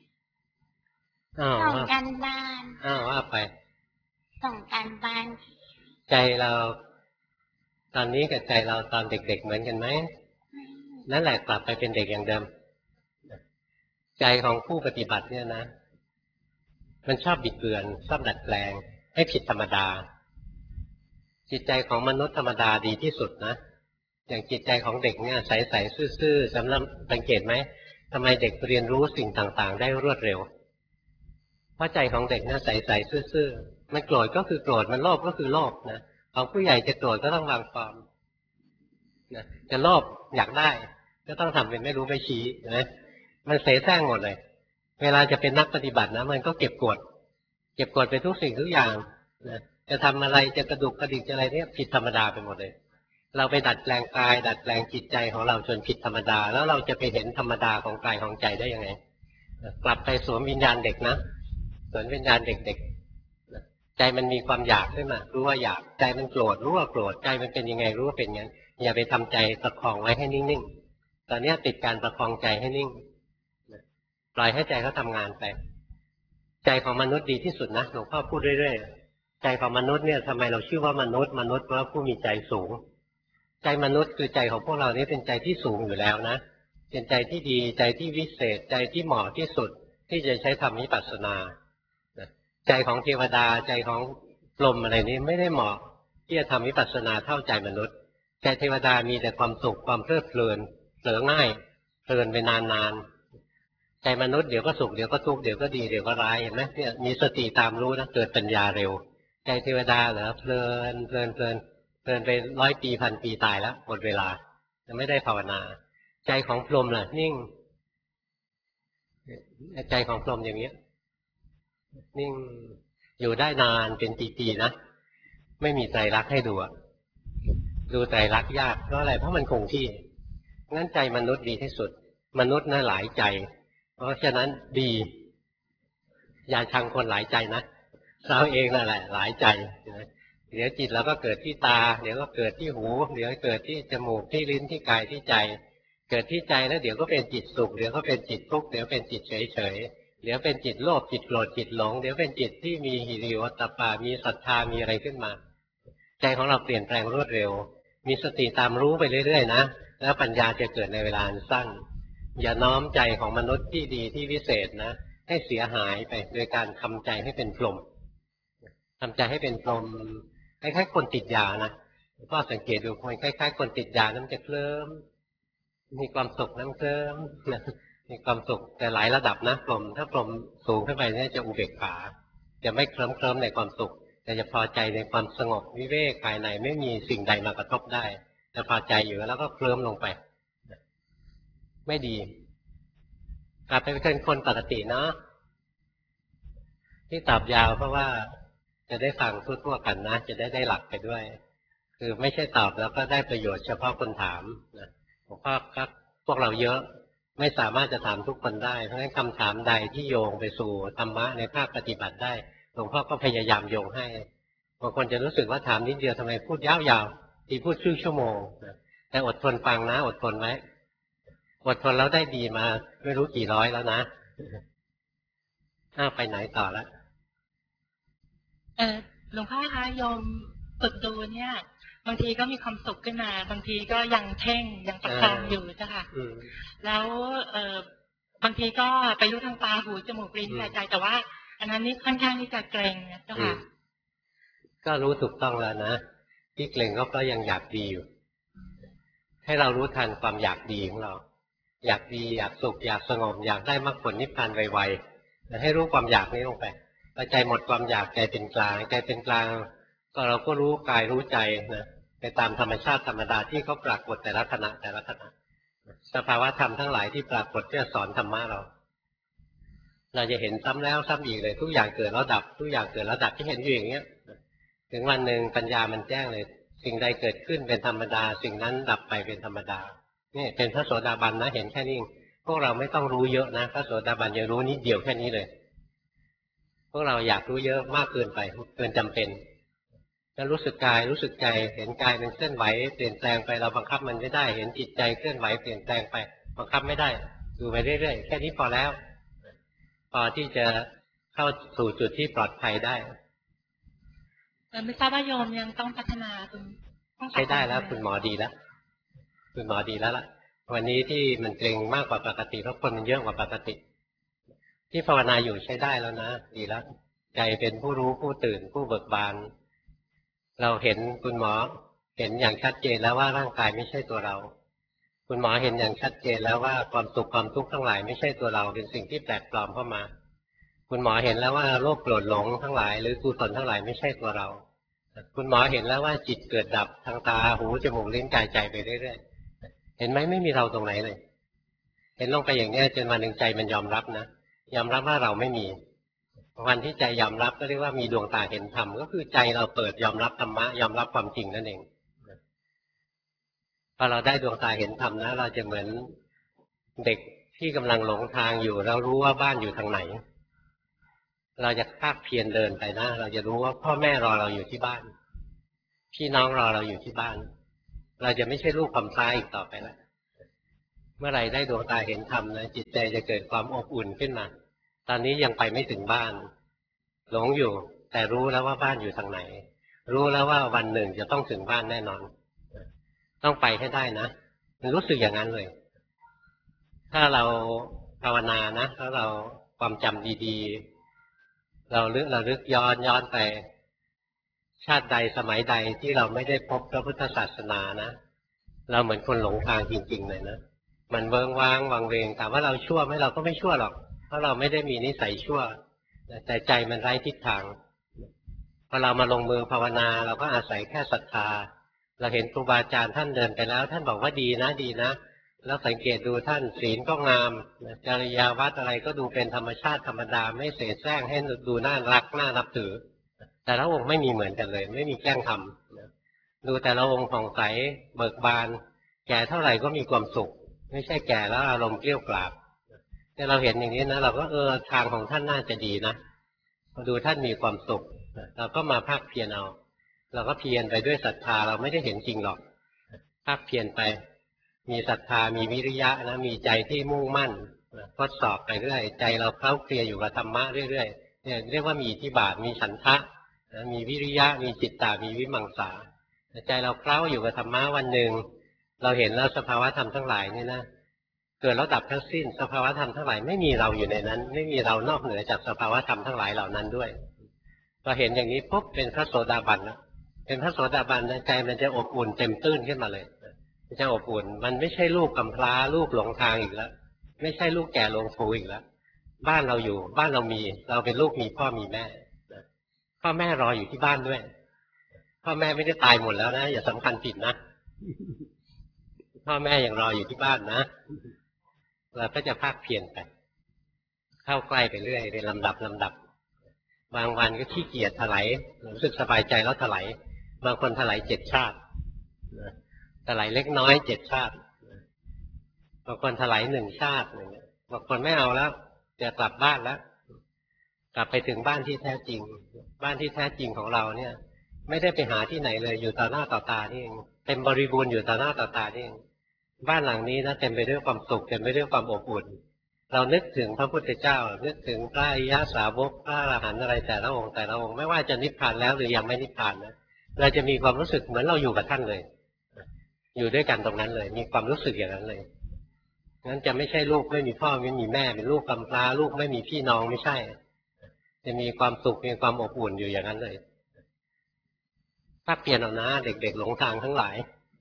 ส่งกันบ้านอ้าวว่าไปส่งกันบ้านใจเราตอนนี้กับใจเราตอนเด็กๆเหมือนกันไหมนั่นแหละกลับไปเป็นเด็กอย่างเดิมใจของผู้ปฏิบัติเนี่ยนะมันชอบบิดเบือนชอบดัดแปลงให้ผิดธรรมดาจิตใจของมนุษย์ธรรมดาดีที่สุดนะอย่างจิตใจของเด็กเนี่ยใสๆซื่อๆสำหรับสังเกตไหมทำไมเด็กเรียนรู้สิ่งต่างๆได้รวดเร็วเพราะใจของเด็กเนี่ยใสๆซื่อๆมันโกรธก็คือโกรธมันโลภก็คือโลภนะของผู้ใหญ่จะโกรธก็ต้องวางความนะจะโลภอยากได้ก็ต้องทำเป็นไม่รู้ไม่ชี้นะมันเสแสร้งหมดเลยเวลาจะเป็นนักปฏิบัตินะมันก็เก็บกดเก็บกดไปทุกสิ่งทุกอย่างนะจะทำอะไรจะกระดุกกระดิกอะไรเนี่ยผิดธรรมดาไปหมดเลยเราไปดัดแปลงกายดัดแปลงจิตใจของเราจนผิดธรรมดาแล้วเราจะไปเห็นธรรมดาของกายของใจได้ยังไงกลับไปสวมวิญญาณเด็กนะสวมวิญญาณเด็กๆใจมันมีความอยากขึ้นมารู้ว่าอยากใจมันโกรธรู้ว่าโกรธใจมันเป็นยังไงรู้ว่าเป็นอย่างนั้นอย่าไปทำใจประคองไว้ให้นิ่งๆตอนนี้ติดการประคองใจให้นิ่งปล่อยให้ใจเขาทำงานไปใจของมนุษย์ดีที่สุดนะหลวงพ่อพูดเรื่อยๆใจของมนุษย์เนี่ยทำไมเราชื่อว่ามนุษย์มนุษย์เพราะผู้มีใจสูงใจมนุษย์คือใจของพวกเรานี่เป็นใจที่สูงอยู่แล้วนะเป็นใจที่ดีใจที่วิเศษใจที่เหมาะที่สุดที่จะใช้ทำวิปัสสนาใจของเทวดาใจของพรหมอะไรนี้ไม่ได้เหมาะที่จะทำวิปัสสนาเท่าใจมนุษย์ใจเทวดามีแต่ความสุขความเพลิดเพลินเผลอง่ายเพลินไปนานๆใจมนุษย์เดี๋ยวก็สุขเดี๋ยวก็ทุกข์เดี๋ยวก็ดีเดี๋ยวก็ร้ายเห็นไหมเนี่ยมีสติตามรู้นะเกิดปัญญาเร็วใจเทวดาเหรอเพลินเพลินเพลินเพลินไปร้อยปีพันปีตายแล้วหมดเวลาจะไม่ได้ภาวนาใจของพรหมล่ะนิ่งใจของพรหมอย่างเงี้ยนิ่งอยู่ได้นานเป็นปีๆนะไม่มีไตรลักษณ์ให้ดูดูไตรลักษณ์ยากเพราะอะไรเพราะมันคงที่งั้นใจมนุษย์ดีที่สุดมนุษย์น่าหลายใจเพราะฉะนั้นดีอย่าชังคนหลายใจนะเราเองนั่นแหละหลายใจเดี๋ยวจิตเราก็เกิดที่ตาเดี๋ยวก็เกิดที่หูเดี๋ยวเกิดที่จมูกที่ลิ้นที่กายที่ใจเกิดที่ใจแล้วเดี๋ยวก็เป็นจิตสุขเดี๋ยวก็เป็นจิตทุกข์เดี๋ยวเป็นจิตเฉยเฉยเดี๋ยวเป็นจิตโลภจิตโกรธจิตหลงเดี๋ยวเป็นจิตที่มีหิริโอตตัปปะมีศรัทธามีอะไรขึ้นมาใจของเราเปลี่ยนแปลงรวดเร็วมีสติตามรู้ไปเรื่อยๆนะแล้วปัญญาจะเกิดในเวลาสั้นอย่าน้อมใจของมนุษย์ที่ดีที่วิเศษนะให้เสียหายไปโดยการทำใจให้เป็นพรหมทำใจให้เป็นพรหมคล้ายๆคนติดยานะก็สังเกตดูคนคล้ายๆคนติดยานั้นจะเคลิ้มมีความสุขนั้นเคลิ้มมีความสุขแต่หลายระดับนะพรหมถ้าพรหมสูงขึ้นไปเนี่ยจะอุเบกขาจะไม่เคลิ้มเคลิ้มในความสุขแต่จะพอใจในความสงบวิเวกภายในไม่มีสิ่งใดมากระทบได้จะพอใจอยู่แล้วก็เคลิ้มลงไปไม่ดีกลับไปเป็นคนปกติเนาะที่ตอบยาวเพราะว่าจะได้ฟังทั่วๆกันนะจะได้ได้หลักไปด้วยคือไม่ใช่ตอบแล้วก็ได้ประโยชน์เฉพาะคนถามนะผมว่าครับพวกเราเยอะไม่สามารถจะถามทุกคนได้เพราะฉะนั้นคำถามใดที่โยงไปสู่ธรรมะในภาคปฏิบัติได้หลวงพ่อก็พยายามโยงให้บางคนจะรู้สึกว่าถามนิดเดียวทำไมพูดยาวๆที่พูดครึ่งชั่วโมงนะแต่อดทนฟังนะอดทนไว้อดทนแล้วได้ดีมาไม่รู้กี่ร้อยแล้วนะอ้าวไปไหนต่อละเออหลวงพ่อคะโยมฝึกดูเนี่ยบางทีก็มีความสุขขึ้นมาบางทีก็ยังเพ่งยังประคองอยู่จ้ะค่ะแล้วเออบางทีก็ไปรู้ทางตาหูจมูกลิ้นกายใจแต่ว่าอันนั้นนี่ค่อนข้างที่จะเกรงนะจ้ะค่ะก็รู้ถูกต้องแล้วนะที่เกรงก็เพราะยังอยากดีอยู่ให้เรารู้ทันความอยากดีของเราอยากดีอยากสุขอยากสงบอยากได้มรรคผลนิพพานไวๆให้รู้ความอยากนี้ลงไปพอใจหมดความอยากใจเป็นกลางใจเป็นกลางก็เราก็รู้กายรู้ใจนะไปตามธรรมชาติธรรมดาที่เขาปรากฏแต่ละขณะแต่ละขณะสภาวะธรรมทั้งหลายที่ปรากฏเพื่อสอนธรรมะเราเราจะเห็นซ้ำแล้วซ้ำอีกเลยทุกอย่างเกิดแล้วดับทุกอย่างเกิดแล้วดับที่เห็นอยู่อย่างเงี้ยถึงวันหนึ่งปัญญามันแจ้งเลยสิ่งใดเกิดขึ้นเป็นธรรมดาสิ่งนั้นดับไปเป็นธรรมดานี่เป็นพระโสดาบันนะเห็นแค่นี้พวกเราไม่ต้องรู้เยอะนะพระโสดาบันจะรู้นิดเดียวแค่นี้เลยพวกเราอยากรู้เยอะมากเกินไปเกินจำเป็นจะรู้สึกกายรู้สึกใจเห็นกายมันเคลื่อนไหวเปลี่ยนแปลงไปเราบังคับมันไม่ได้เห็นจิตใจเคลื่อนไหวเปลี่ยนแปลงไปบังคับไม่ได้ดูไปเรื่อยๆแค่นี้พอแล้วพอที่จะเข้าสู่จุดที่ปลอดภัยได้ไม่ทราบว่าโยมยังต้องพัฒนาคุณใช้ได้แล้วคุณหมอดีแล้วคุณหมอดีแล้วล่ะวันนี้ที่มันเกร็งมากกว่าปกติเพราะคนมันเยอะกว่าปกติที่ภาวนาอยู่ใช้ได้แล้วนะดีแล้วใจเป็นผู้รู้ผู้ตื่นผู้เบิกบานเราเห็นคุณหมอเห็นอย่างชัดเจนแล้วว่าร่างกายไม่ใช่ตัวเราคุณหมอเห็นอย่างชัดเจนแล้วว่าความสุขความทุกข์ทั้งหลายไม่ใช่ตัวเราเป็นสิ่งที่แปลกปลอมเข้ามาคุณหมอเห็นแล้วว่าโลภโกรธหลงทั้งหลายหรือกุศลทั้งหลายไม่ใช่ตัวเราคุณหมอเห็นแล้วว่าจิตเกิดดับทางตาหูจมูกลิ้นกายใจไปเรื่อยๆเห็นไหมไม่มีเราตรงไหนเลยเห็นลงไปอย่างนี้จนวันหนึ่งใจมันยอมรับนะยอมรับว่าเราไม่มีวันที่ใจยอมรับก็เรียกว่ามีดวงตาเห็นธรรมก็คือใจเราเปิดยอมรับธรรมะยอมรับความจริงนั่นเองพอเราได้ดวงตาเห็นธรรมนะเราจะเหมือนเด็กที่กำลังหลงทางอยู่เรารู้ว่าบ้านอยู่ทางไหนเราจะภาคเพียรเดินไปนะเราจะรู้ว่าพ่อแม่รอเราอยู่ที่บ้านพี่น้องรอเราอยู่ที่บ้านเราจะไม่ใช่ลูกคำพร้าอีกต่อไปแล้วเมื่อไหร่ได้ดวงตาเห็นธรรมนะจิตใจจะเกิดความอบอุ่นขึ้นมาตอนนี้ยังไปไม่ถึงบ้านหลงอยู่แต่รู้แล้วว่าบ้านอยู่ทางไหนรู้แล้วว่าวันหนึ่งจะต้องถึงบ้านแน่นอนต้องไปให้ได้นะมันรู้สึกอย่างนั้นเลยถ้าเราภาวนานะถ้าเราความจำดีๆเราลึกเราลึกย้อนย้อนไปชาติใดสมัยใดที่เราไม่ได้พบพระพุทธศาสนานะเราเหมือนคนหลงทางจริงๆเลยนะมันเวิ้งว้างวังเวงถามว่าเราชั่วไหมเราก็ไม่ชั่วหรอกเพราะเราไม่ได้มีนิสัยชั่วแต่ใจมันไร้ทิศทางพอเรามาลงมือภาวนาเราก็อาศัยแค่ศรัทธาเราเห็นครูบาอาจารย์ท่านเดินไปแล้วท่านบอกว่าดีนะดีนะแล้วสังเกตดูท่านศีลก็งามจริยาวัดอะไรก็ดูเป็นธรรมชาติธรรมดาไม่เสแสร้งให้ดูน่ารักน่านับถือแต่ละองค์ไม่มีเหมือนกันเลยไม่มีแกล้งทำดูแต่ละองค์ผ่องใสเบิกบานแก่เท่าไหร่ก็มีความสุขไม่ใช่แก่แล้วอารมณ์เกลี้ยกล่อมแต่เราเห็นอย่างนี้นะเราก็เออทางของท่านน่าจะดีนะพอดูท่านมีความสุขเราก็มาภาคเพียรเอาเราก็เพียรไปด้วยศรัทธาเราไม่ได้เห็นจริงหรอกภาคเพียรไปมีศรัทธามีวิริยะนะมีใจที่มุ่งมั่นทดสอบไปเรื่อยใจเราเคล้าเคลียอยู่กับธรรมะเรื่อยๆเนี่ยเรียกว่ามีอิทธิบาทมีฉันทะมีวิริยะมีจิตตามีวิมังสาใจเราเคล้าอยู่กับธรรมะวันหนึ่งเราเห็นแล้วสภาวะธรรมทั้งหลายนี่นะเกิดแล้วดับทั้งสิ้นสภาวะธรรมทั้งหลายไม่มีเราอยู่ในนั้นไม่มีเรานอกเหนือจากสภาวะธรรมทั้งหลายเหล่านั้นด้วยพอเห็นอย่างนี้ปุ๊บเป็นพระโสดาบันแล้วเป็นพระโสดาบันใจมันจะอบอุ่นเต็มตื้นขึ้นมาเลยมันจะอบอุ่นมันไม่ใช่ลูกกำพร้าลูกหลงทางอีกแล้วไม่ใช่ลูกแก่หลงฟูอีกแล้วบ้านเราอยู่บ้านเรามีเราเป็นลูกมีพ่อมีแม่พ่อแม่รออยู่ที่บ้านด้วยพ่อแม่ไม่ได้ตายหมดแล้วนะอย่าสำคัญผิดนะพ่อแม่ยังรออยู่ที่บ้านนะเราก็จะภาคเพียรไปเข้าใกล้ไปเรื่อยเป็นลำดับลำดับบางวันก็ขี้เกียจถลายรู้สึกสบายใจแล้วถลายบางคนถลายเจ็ดชาติถลายเล็กน้อยเจ็ดชาติบางคนถลายหนึ่งชาติบางคนไม่เอาแล้วจะกลับบ้านแล้วกลับไปถึงบ้านที่แท้จริงบ้านที่แท้จริงของเราเนี่ยไม่ได้ไปหาที่ไหนเลยอยู่ต่อหน้าต่อตานี่เองเต็มบริบูรณ์อยู่ต่อหน้าต่อตานี่เองบ้านหลังนี้นะเต็มไปด้วยความสุขเต็มไปด้วยความอบอุ่นเรานึกถึงพระพุทธเจ้านึกถึงพระอริยสาวกพระอรหันต์อะไรแต่ละองค์แต่ละองค์ไม่ว่าจะนิพพานแล้วหรือยังไม่นิพพานนะเราจะมีความรู้สึกเหมือนเราอยู่กับท่านเลยอยู่ด้วยกันตรงนั้นเลยมีความรู้สึกอย่างนั้นเลยงั้นจะไม่ใช่ลูกไม่มีพ่อไม่มีแม่เป็นลูกกำพร้าลูกไม่มีพี่น้องไม่ใช่จะมีความสุขมีความอบอุ่นอยู่อย่างนั้นเลยถ้าเปลี่ยนเอานะเด็กๆหลงทางทั้งหลาย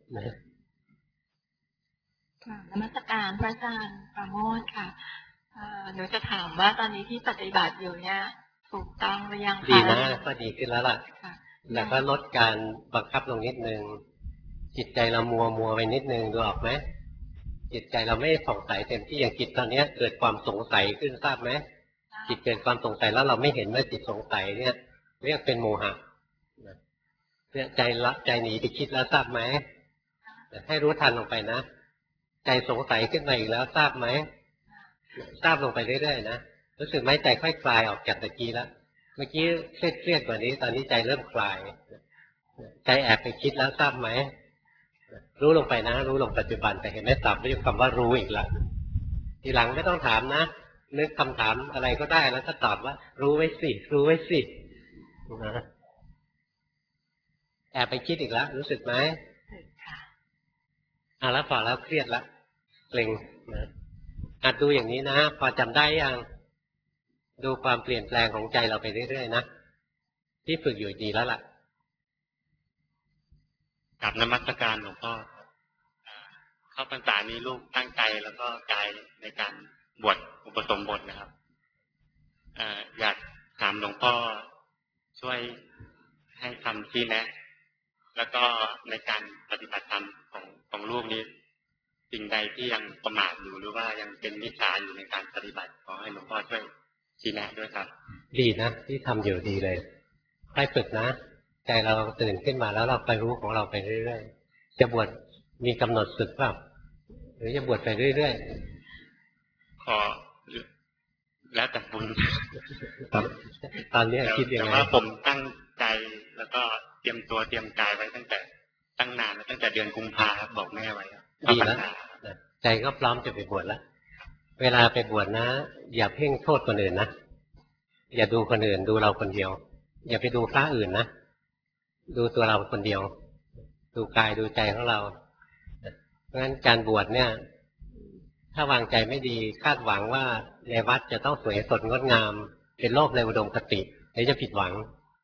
ค่ะนมัสการพระอาจารย์ปราโมทค่ะหนูจะถามว่าตอนนี้ที่ปฏิบัติอยู่เนี่ยถูกต้องหรือยังคะดีนะก็ดีขึ้นแล้วล่ะแต่ก็ลดการบังคับลงนิดนึงจิตใจเรามัวมัวไปนิดนึงดูออกไหมจิตใจเราไม่ผ่องใสเต็มที่อย่างจิตตอนนี้เกิดความสงสัยขึ้นทราบไหมจิตเกิดความสงสัยแล้วเราไม่เห็นว่าจิตสงสัยเนี่ยเรียกเป็นโมหะเนี่ยใจละใจหนีไปคิดแล้วทราบไหมให้รู้ทันลงไปนะใจสงสัยขึ้นมาอีกแล้วทราบไหมทราบลงไปเรื่อยๆนะรู้สึกไหมใจค่อยคลายออกจากตะกี้แล้วเมื่อกี้เครียดเครียดกว่านี้ตอนนี้ใจเริ่มคลายใจแอบไปคิดแล้วทราบไหมรู้ลงไปนะรู้ลงปัจจุบันแต่เห็นไหมตอบด้วยคำว่ารู้อีกแล้วทีหลังไม่ต้องถามนะนึกคำถามอะไรก็ได้แล้วก็ตอบว่ารู้ไว้สิรู้ไว้สินะแอบไปคิดอีกแล้วรู้สึกไหมอ่ะแล้วพอแล้วเครียดแล้วเกร็งนะอาจดูอย่างนี้นะพอจำได้ยังดูความเปลี่ยนแปลงของใจเราไปเรื่อยๆนะที่ฝึกอยู่ดีแล้วล่ะกราบนมัสการหลวงพ่อเข้าพรรษานี้ลูกตั้งใจแล้วก็กายในการบวชอุปสมบทนะครับอยากถามหลวงพ่อช่วยให้คำชี้แนะแล้วก็ในการปฏิบัติธรรมของของลูกนี้สิ่งใดที่ยังประมาทอยู่หรือว่ายังเป็นมิจฉาอยู่ในการปฏิบัติขอให้หลวงพ่อช่วยชี้แนะด้วยครับดีนะที่ทำอยู่ดีเลยค่อยฝึกนะใจเราตื่นขึ้นมาแล้วเราไปรู้ของเราไปเรื่อยๆจะบวชมีกำหนดศึกเปล่าหรือจะบวชไปเรื่อยๆขอแล้วแต่บุญตอนนี้คิดยังไงแต่ว่าผมตั้งใจแล้วก็เตรียมตัวเตรียมกายไว้ตั้งแต่ตั้งนานแล้วตั้งแต่เดือนกุมภาพันธ์บอกแม่ไว้ดีแล้วใจก็พร้อมจะไปบวชแล้วเวลาไปบวชนะอย่าเพ่งโทษคนอื่นนะอย่าดูคนอื่นดูเราคนเดียวอย่าไปดูพระอื่นนะดูตัวเราคนเดียวดูกายดูใจของเราเพราะฉะนั้นการบวชเนี่ยถ้าวางใจไม่ดีคาดหวังว่าในวัดจะต้องสวยสดงดงามเป็นโลกในอุดมคติเดี๋ยวจะผิดหวัง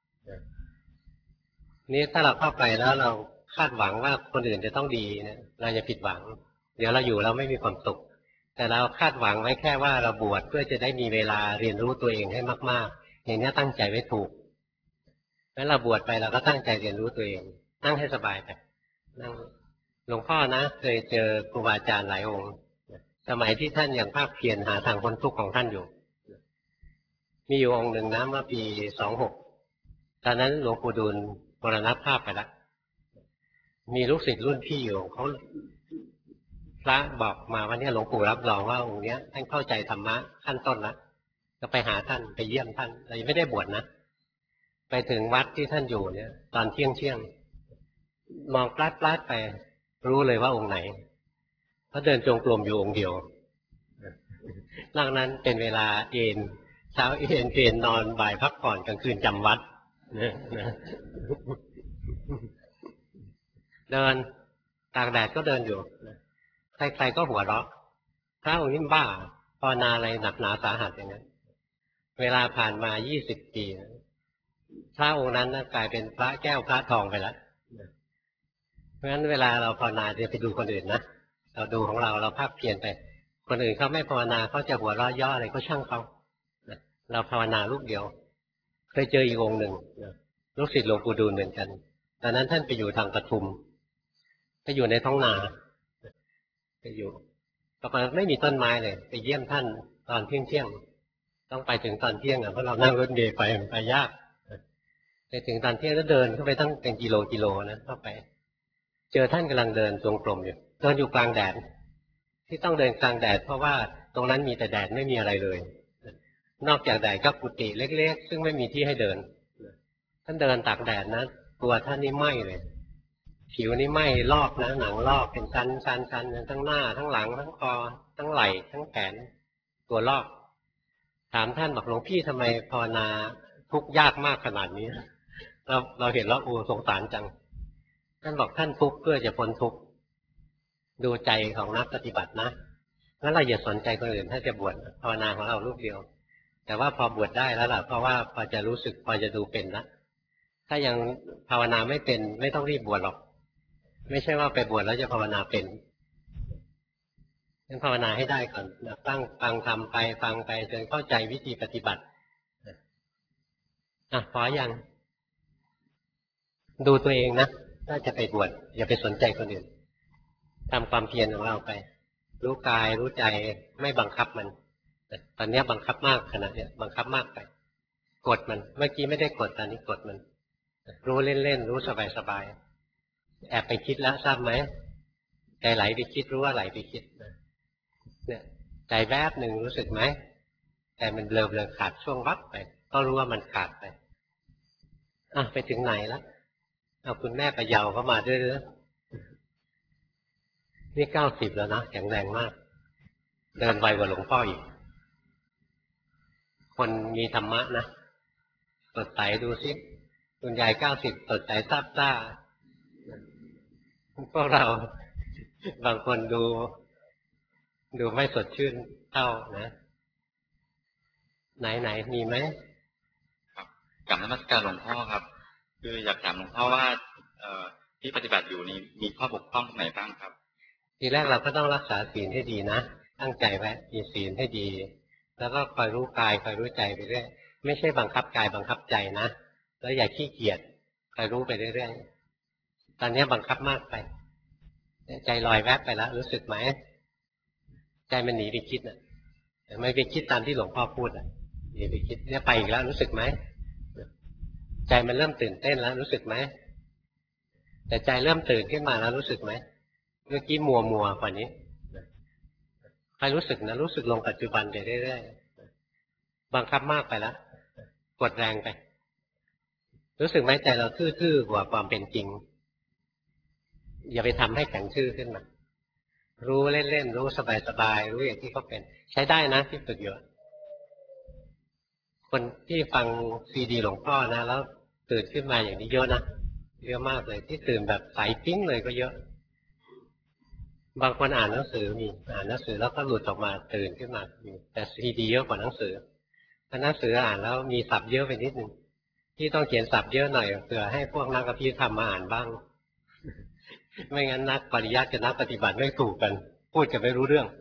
นี่ถ้าเราเข้าไปแล้วเราคาดหวังว่าคนอื่นจะต้องดีเนี่ยเราจะผิดหวังเดี๋ยวเราอยู่เราไม่มีความสุขแต่เราคาดหวังไว้แค่ว่าเราบวชเพื่อจะได้มีเวลาเรียนรู้ตัวเองให้มากๆอย่างนี้ตั้งใจไว้ถูกแล้วเราบวชไปเราก็ตั้งใจเรียนรู้ตัวเองนั่งให้สบายไปนั่งหลวงพ่อนะเคยเจอครูบาอาจารย์หลายองค์สมัยที่ท่านยังภาคเพียรหาทางพ้นทุกข์ของท่านอยู่มีอยู่องค์หนึ่งนะเมื่อปีสองหกตอนนั้นหลวงปู่ดูลมรณภาพไปแล้วมีลูกศิษย์รุ่นพี่อยู่เขาพระบอกมาว่าเนี่ยหลวงปู่รับรองว่าองค์เนี้ยท่านเข้าใจธรรมะขั้นต้นแล้วก็ไปหาท่านไปเยี่ยมท่านแต่ยังไม่ได้บวชนะไปถึงวัดที่ท่านอยู่เนี่ยตอนเที่ยงเที่ยงมองปลาดปลาดไปรู้เลยว่าองค์ไหนเขาเดินจงกรมอยู่องค์เดียวนอกนั้นเป็นเวลาเอนเช้าเอนเพลนนอนบ่ายพักผ่อนกลางคืนจำวัดเดินตากแดดก็เดินอยู่ใครๆก็หัวเราะพระองค์นี้บ้าภาวนาอะไรหนักหนาสาหัสอย่างนั้นเวลาผ่านมายี่สิบปีพระองค์นั้นกลายเป็นพระแก้วพระทองไปแล้วเพราะฉะนั้นเวลาเราภาวนาจะไปดูคนอื่นนะเราดูของเราเราภาคเพียรไปคนอื่นเขาไม่ภาวนาเขาจะหัวเราะย่ออะไรก็ช่างเขาเราภาวนาลูกเดียวเคยเจออีกองค์หนึ่งลูกศิษย์หลวงปู่ดูลเหมือนกันตอนนั้นท่านไปอยู่ทางปทุมไปอยู่ในท้องนาไปอยู่ตอนนั้นไม่มีต้นไม้เลยไปเยี่ยมท่านตอนเที่ยงเที่ยงต้องไปถึงตอนเที่ยงอ่ะเพราะเรานั่งรถเมล์ไปไปยากไปถึงตอนเที่ยงแล้วเดินเข้าไปตั้งเป็นกิโลกิโลนะเข้าไปเจอท่านกำลังเดินจงกรมอยู่เดินอยู่กลางแดดที่ต้องเดินกลางแดดเพราะว่าตรงนั้นมีแต่แดดไม่มีอะไรเลยนอกจากแดดก็กุฏิเล็กๆซึ่งไม่มีที่ให้เดินท่านเดินตากแดดนะตัวท่านนี่ไหม้เลยผิวนี่ไหม้ลอกนะหนังลอกเป็นชั้นชั้นชั้นทั้งหน้าทั้งหลังทั้งคอทั้งไหล่ทั้งแขนตัวลอกถามท่านบอกหลวงพี่ทำไมภาวนาทุกข์ยากมากขนาดนี้เราเราเห็นแล้วโอ้สงสารจังท่านบอกท่านทุกข์เพื่อจะพ้นทุกข์ดูใจของนักปฏิบัตินะงั้นเราอย่าสนใจคนอื่นถ้าจะบวชภาวนาของเราลูกเดียวแต่ว่าพอบวชได้แล้วล่ะเพราะว่าพอจะรู้สึกพอจะดูเป็นแล้วถ้ายังภาวนาไม่เป็นไม่ต้องรีบบวชหรอกไม่ใช่ว่าไปบวชแล้วจะภาวนาเป็นต้องภาวนาให้ได้ก่อนตั้งฟังทำไปฟังไปจนเข้าใจวิธีปฏิบัติอ่ะพอยังดูตัวเองนะถ้าจะไปบวชอย่าไปสนใจคนอื่นทำความเพียรของเราไปรู้กายรู้ใจไม่บังคับมันตอนนี้บังคับมากขนาดนี้บังคับมากไปกดมันเมื่อกี้ไม่ได้กดตอนนี้กดมันรู้เล่นๆรู้สบายๆแอบไปคิดแล้วทราบไหมใจไหลไปคิดรู้ว่าไหลไปคิดเนี่ยใจแวบหนึ่งรู้สึกไหมแต่มันเบลอเบลอขาดช่วงวับไปก็รู้ว่ามันขาดไปอ่ะไปถึงไหนแล้วเอาคุณแม่ประเยาเข้ามาด้วยหรือนี่เก้าสิบแล้วนะแข็งแรงมากเดินไวกว่าหลวงพ่ออีกคนมีธรรมะนะสดใสดูสิคุณยายเก้าสิบสดใสซาบซ่าพวกเราบางคนดูดูไม่สดชื่นเท่านะไหนไหนมีไหมครับกลับนมัสการหลวงพ่อครับคืออยากถามหลวงพ่อว่าเอ่อที่ปฏิบัติอยู่นี้มีข้อบกพร่องไหนบ้างครับทีแรกเราก็ต้องรักษาศีลให้ดีนะตั้งใจไว้มีศีลให้ดีแล้วก็คอยรู้กายคอยรู้ใจไปเรื่อยไม่ใช่บังคับกายบังคับใจนะแล้วอย่าขี้เกียจคอยรู้ไปเรื่อยๆตอนนี้บังคับมากไปใจลอยแวบไปแล้วรู้สึกไหมใจมันหนีไปคิดนะไม่ไปคิดตามที่หลวงพ่อพูดอ่ะหนีไปคิดเนี่ยไปอีกแล้วรู้สึกไหมใจมันเริ่มตื่นเต้นแล้วรู้สึกไหมแต่ใจเริ่มตื่นขึ้นมาแล้วรู้สึกไหมเมื่อกี้มัวมัวกว่านี้ใครรู้สึกนะรู้สึกลงปัจจุบันไปเรื่อยๆบังคับมากไปแล้วกดแรงไปรู้สึกไหมใจเราทื่อๆกว่าความเป็นจริงอย่าไปทำให้แข็งทื่อขึ้นมารู้เล่นๆรู้สบายๆรู้อย่างที่เขาเป็นใช้ได้นะที่ฝึกอยู่คนที่ฟังซีดีหลวงพ่อนะแล้วตื่นขึ้นมาอย่างนี้เยอะนะเยอะมากเลยที่ตื่นแบบใสปิ้งเลยก็เยอะบางคนอ่านหนังสือมีอ่านหนังสือแล้วก็หลุดออกมาตื่นขึ้นมามีแต่ซีดีเยอะกว่าหนังสือถ้าหนังสืออ่านแล้วมีศัพท์เยอะไปนิดนึงที่ต้องเขียนศัพท์เยอะหน่อยเผื่อให้พวกนักอภิธรรมมาอ่านบ้างไม่งั้นนักปริยัติกับนักปฏิบัติไม่ถูกกันพูดกันไม่รู้เรื่อง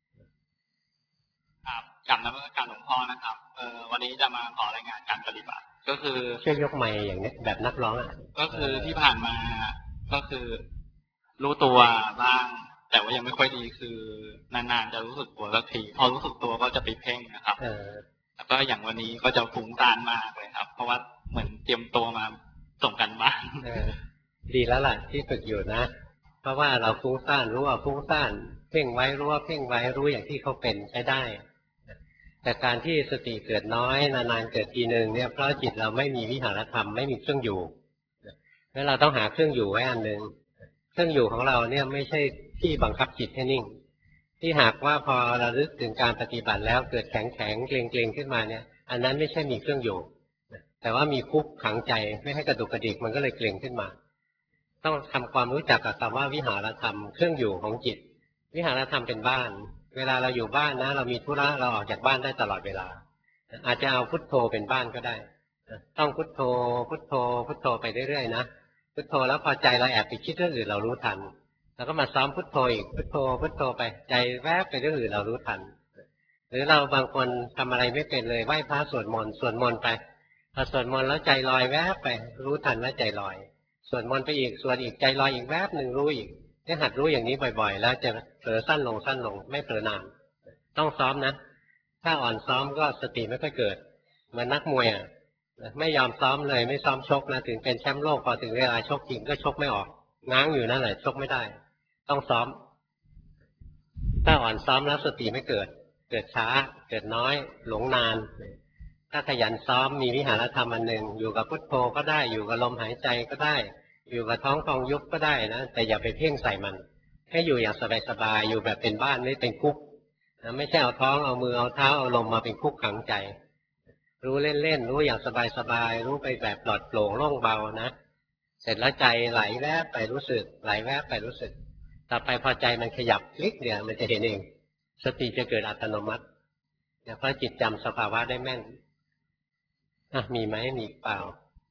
ครับกลับนมัสการหลวงพ่อนะครับเออวันนี้จะมาขอรายงานการปฏิบัติ ก็คือช่วยยกไมค์อย่างนี้แบบนักร้องอ่ะก็คือที่ผ่านมาก็คือรู้ตัวบ้างแต่ว่ายังไม่ค่อยดีคือนานๆจะรู้สึกตัวสักทีพอรู้สึกตัวก็จะไปเพ่งนะครับแล้วก็อย่างวันนี้ก็จะฟุ้งซ่านมากเลยครับเพราะว่าเหมือนเตรียมตัวมาส่งกันบ้านดีแล้วล่ะที่ฝึกอยู่นะเพราะว่าเราฟุ้งซ่านรู้ว่าฟุ้งซ่านเพ่งไว้รู้ว่าเพ่งไว้รู้อย่างที่เขาเป็นใช้ได้แต่การที่สติเกิดน้อยนานๆเกิดทีหนึ่งเนี่ยเพราะจิตเราไม่มีวิหารธรรมไม่มีเครื่องอยู่แล้วเราต้องหาเครื่องอยู่ไว้อันหนึ่งเครื่องอยู่ของเราเนี่ยไม่ใช่ที่บังคับจิตให้นิ่งที่หากว่าพอเราลึกถึงการปฏิบัติแล้วเกิดแข็งแข็งเกรงเกรงขึ้นมาเนี่ยอันนั้นไม่ใช่มีเครื่องอยู่แต่ว่ามีคุกขังใจไม่ให้กระดุกกระดิกมันก็เลยเกรงขึ้นมาต้องทำความรู้จักกับคำว่าวิหารธรรมเครื่องอยู่ของจิตวิหารธรรมเป็นบ้านเวลาเราอยู่บ้านนะเรามีธุระเราออกจากบ้านได้ตลอดเวลาอาจจะเอาพุทโธเป็นบ้านก็ได้ต้องพุทโธพุทโธพุทโธไปเรื่อยๆนะพุทโธแล้วพอใจเราแอบไปคิดเรื่องอื่นเรารู้ทันแล้วก็มาซ้อมพุทโธอีกพุทโธพุทโธไปใจแวบไปเรื่องอื่นเรารู้ทันหรือเราบางคนทำอะไรไม่เป็นเลยไหว้พระสวดมนต์สวดมนต์ไปพอสวดมนต์แล้วใจลอยแวบไปรู้ทันว่าใจลอยสวดมนต์ไปอีกสวดอีกใจลอยอีกแวบหนึ่งรู้อีกให้หัดรู้อย่างนี้บ่อยๆแล้วจะเผลอสั้นลงสั้นลงไม่เผลอนานต้องซ้อมนะถ้าอ่อนซ้อมก็สติไม่ค่อยเกิดเหมือนนักมวยอ่ะไม่ยอมซ้อมเลยไม่ซ้อมชกนะถึงเป็นแชมป์โลกพอถึงเวลาชกจริงก็ชกไม่ออกง้างอยู่นั่นแหละชกไม่ได้ต้องซ้อมถ้าอ่อนซ้อมแล้วสติไม่เกิดเกิดช้าเกิดน้อยหลงนานถ้าขยันซ้อมมีวิหารธรรมอันหนึ่งอยู่กับพุทโธก็ได้อยู่กับลมหายใจก็ได้อยู่กับท้องพองยุบก็ได้นะแต่อย่าไปเพ่งใส่มันให้อยู่อย่างสบายๆอยู่แบบเป็นบ้านไม่เป็นคุกนะไม่ใช่เอาท้องเอามือเอาเท้าเอาลมมาเป็นคุกขังใจรู้เล่นๆรู้อย่างสบายๆรู้ไปแบบปลอดโปร่งโล่งเบานะเสร็จแล้วใจไหลแวบไปรู้สึกไหลแวบไปรู้สึกต่อไปพอใจมันขยับคลิกเดียวมันจะเห็นเองสติจะเกิดอัตโนมัติเพราะจิตจำสภาวะได้แม่นอ่ะมีไหมมีเปล่า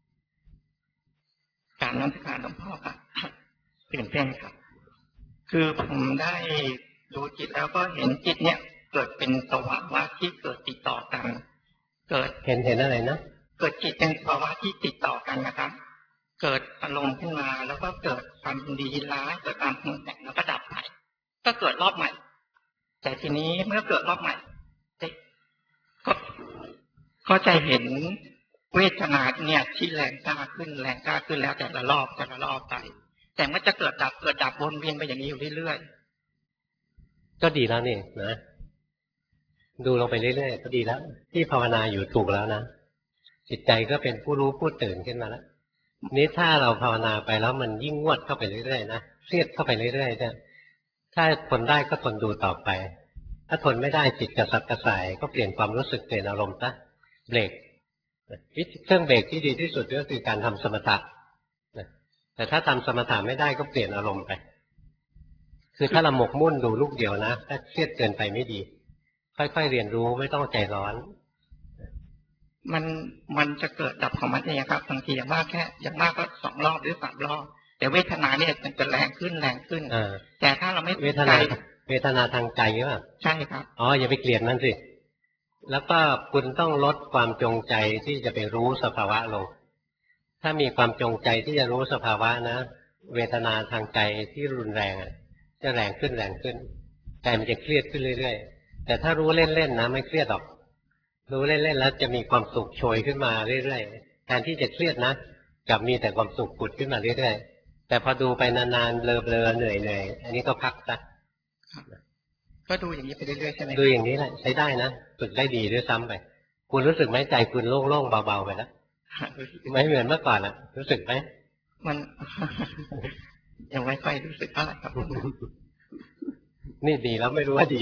การนักการหลวงพ่อครับตื่นเต้นครับคือผมได้ดูจิตแล้วก็เห็นจิตเนี่ยเกิดเป็นภาวะที่เกิดติดต่อกันเกิดเห็นเห็นอะไรนะเกิดจิตเป็นภาวะที่ติดต่อกันนะครับเกิดอารมณ์ขึ้นมาแล้วก็เกิดความดีร้ายเกิดความปรุงแต่งแล้วก็ดับไปก็เกิดรอบใหม่แต่ทีนี้เมื่อเกิดรอบใหม่ก็ก็จะเห็นเวทนาเนี่ยที่แรงกล้าขึ้นแรงกล้าขึ้นแล้วแต่ละรอบแต่ละรอบไปแต่มันจะเกิดดับเกิดดับวนเวียนไปอย่างนี้อยู่เรื่อยๆก็ดีแล้วนี่นะดูลงไปเรื่อยๆก็ดีแล้วที่ภาวนาอยู่ถูกแล้วนะจิตใจก็เป็นผู้รู้ผู้ตื่นขึ้นมาแล้วนี้ถ้าเราภาวนาไปแล้วมันยิ่งงวดเข้าไปเรื่อยๆนะเครียดเข้าไปเรื่อยๆเนี่ยถ้าทนได้ก็ทนดูต่อไปถ้าทนไม่ได้จิตกระสับกระส่ายก็เปลี่ยนความรู้สึกเปลี่ยนอารมณ์ซะเบรกเครื่องเบรกที่ดีที่สุดก็คือการทำสมถะแต่ถ้าทำสมถะไม่ได้ก็เปลี่ยนอารมณ์ไปคือถ้าเราหมกมุ่นดูลูกเดียวนะถ้าเครียดเกินไปไม่ดีค่อยๆเรียนรู้ไม่ต้องใจร้อนมันมันจะเกิดดับของมันเองครับบางทีอย่างมากแค่อย่างมากก็สองรอบหรือสามรอบแต่เวทนาเนี่ยมันจะแรงขึ้นแรงขึ้นแต่ถ้าเราไม่เวทนาเวทนาทางใจหรือเปล่าใช่ครับอ๋ออย่าไปเกลียดมันสิแล้วก็คุณต้องลดความจงใจที่จะไปรู้สภาวะลงถ้ามีความจงใจที่จะรู้สภาวะนะเวทนาทางใจที่รุนแรงจะแรงขึ้นแรงขึ้นใจมันจะเครียดขึ้นเรื่อยๆแต่ถ้ารู้เล่นๆนะไม่เครียดหรอกรู้เล่นๆแล้วจะมีความสุขโชยขึ้นมาเรื่อยๆแทนที่จะเครียดนะกลับมีแต่ความสุขผุดขึ้นมาเรื่อยๆแต่พอดูไปนานๆเบลอๆเหนื่อยๆอันนี้ก็พักซะก็ดูอย่างนี้ไปเรื่อยๆใช่ไหมดูอย่างนี้แหละใช้ได้นะฝึกได้ดีด้วยซ้ำไปคุณรู้สึกไหมใจคุณโล่งๆเบาๆไปแล้วไม่เหมือนเมื่อก่อนอ่ะรู้สึกไหมมันยังไม่ค่อยรู้สึกเท่าไหร่ครับนี่ดีแล้วไม่รู้ว่าดี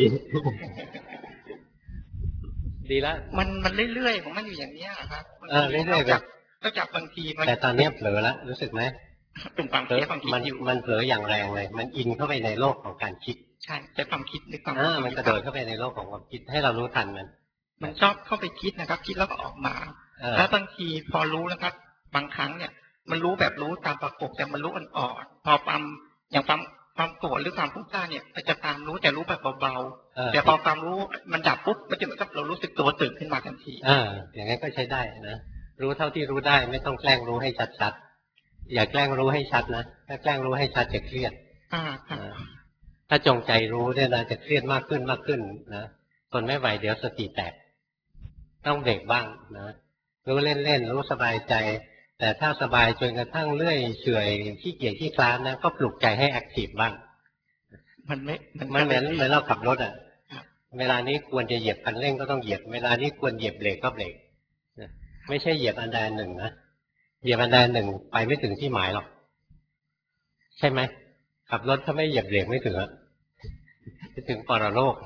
ดีแล้วมันมันเรื่อยๆของมันอยู่อย่างนี้ครับเออเรื่อยๆแบบก็จับบางทีมันแต่ตอนนี้เผลอแล้วรู้สึกไหมเป็นความคิดความคิดอยู่มันเผลออย่างแรงเลยมันอินเข้าไปในโลกของการคิดใช่ใช้ความคิดหรือความอ่ามันกระโดดเข้าไปในโลกของความคิดให้เรารู้ทันมันมันชอบเข้าไปคิดนะครับคิดแล้วก็ออกมาแล้วบางทีพอรู้นะครับบางครั้งเนี่ยมันรู้แบบรู้ตามประกบแต่มันรู้อ่อนๆพอความอย่างความความโกรธหรือความฟุ้งซ่านเนี่ยมันจะตามรู้แต่รู้แบบเบาๆแต่พอความรู้มันดับปุ๊บมันจะเหมือนกับเรารู้สึกตัวตื่นขึ้นมาทันทีอ่าอย่างนั้นก็ใช้ได้นะรู้เท่าที่รู้ได้ไม่ต้องแกล้งรู้ให้ชัดๆอย่าแกล้งรู้ให้ชัดนะถ้าแกล้งรู้ให้ชัดจะเครียดอ่าถ้าจงใจรู้เนี่ยนะจะเครียดมากขึ้นมากขึ้นนะทนไม่ไหวเดี๋ยวสติแตกต้องเบรกบ้างนะรู้เล่นๆรู้สบายใจแต่ถ้าสบายจนกระทั่งเลื่อยเฉื่อยขี้เกียจขี้คลานนะก็ปลุกใจให้แอคทีฟบ้างมันไม่มันเหมือนเหมือนเราขับรถอ่ะเวลานี้ควรจะเหยียบคันเร่งก็ต้องเหยียบเวลานี้ควรเหยียบเบรกก็เบรกไม่ใช่เหยียบอันใดอันหนึ่งนะเหยียบอันใดอันหนึ่งไปไม่ถึงที่หมายหรอกใช่ไหมขับรถถ้าไม่เหยียบเบรกไม่ถึงอะจะถึงปรโลก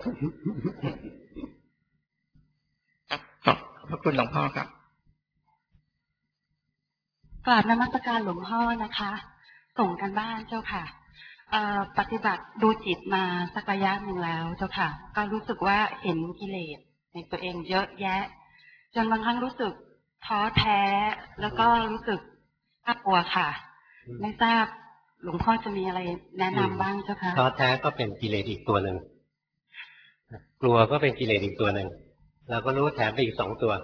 ครับขอบคุณหลวงพ่อครับกราบนมัสการหลวงพ่อนะคะส่งกันบ้านเจ้าค่ะปฏิบัติดูจิตมาสักระยะหนึ่งแล้วเจ้าค่ะก็รู้สึกว่าเห็นกิเลสในตัวเองเยอะแยะจนบางครั้งรู้สึกท้อแท้แล้วก็รู้สึกน่ากลัวค่ะไม่ทราบหลวงพ่อจะมีอะไรแนะนำบ้างเจ้าค่ะท้อแท้ก็เป็นกิเลสอีกตัวหนึ่งกลัวก็เป็นกิเลสอีกตัวหนึ่งเราก็รู้แถมไปอีกสองตัว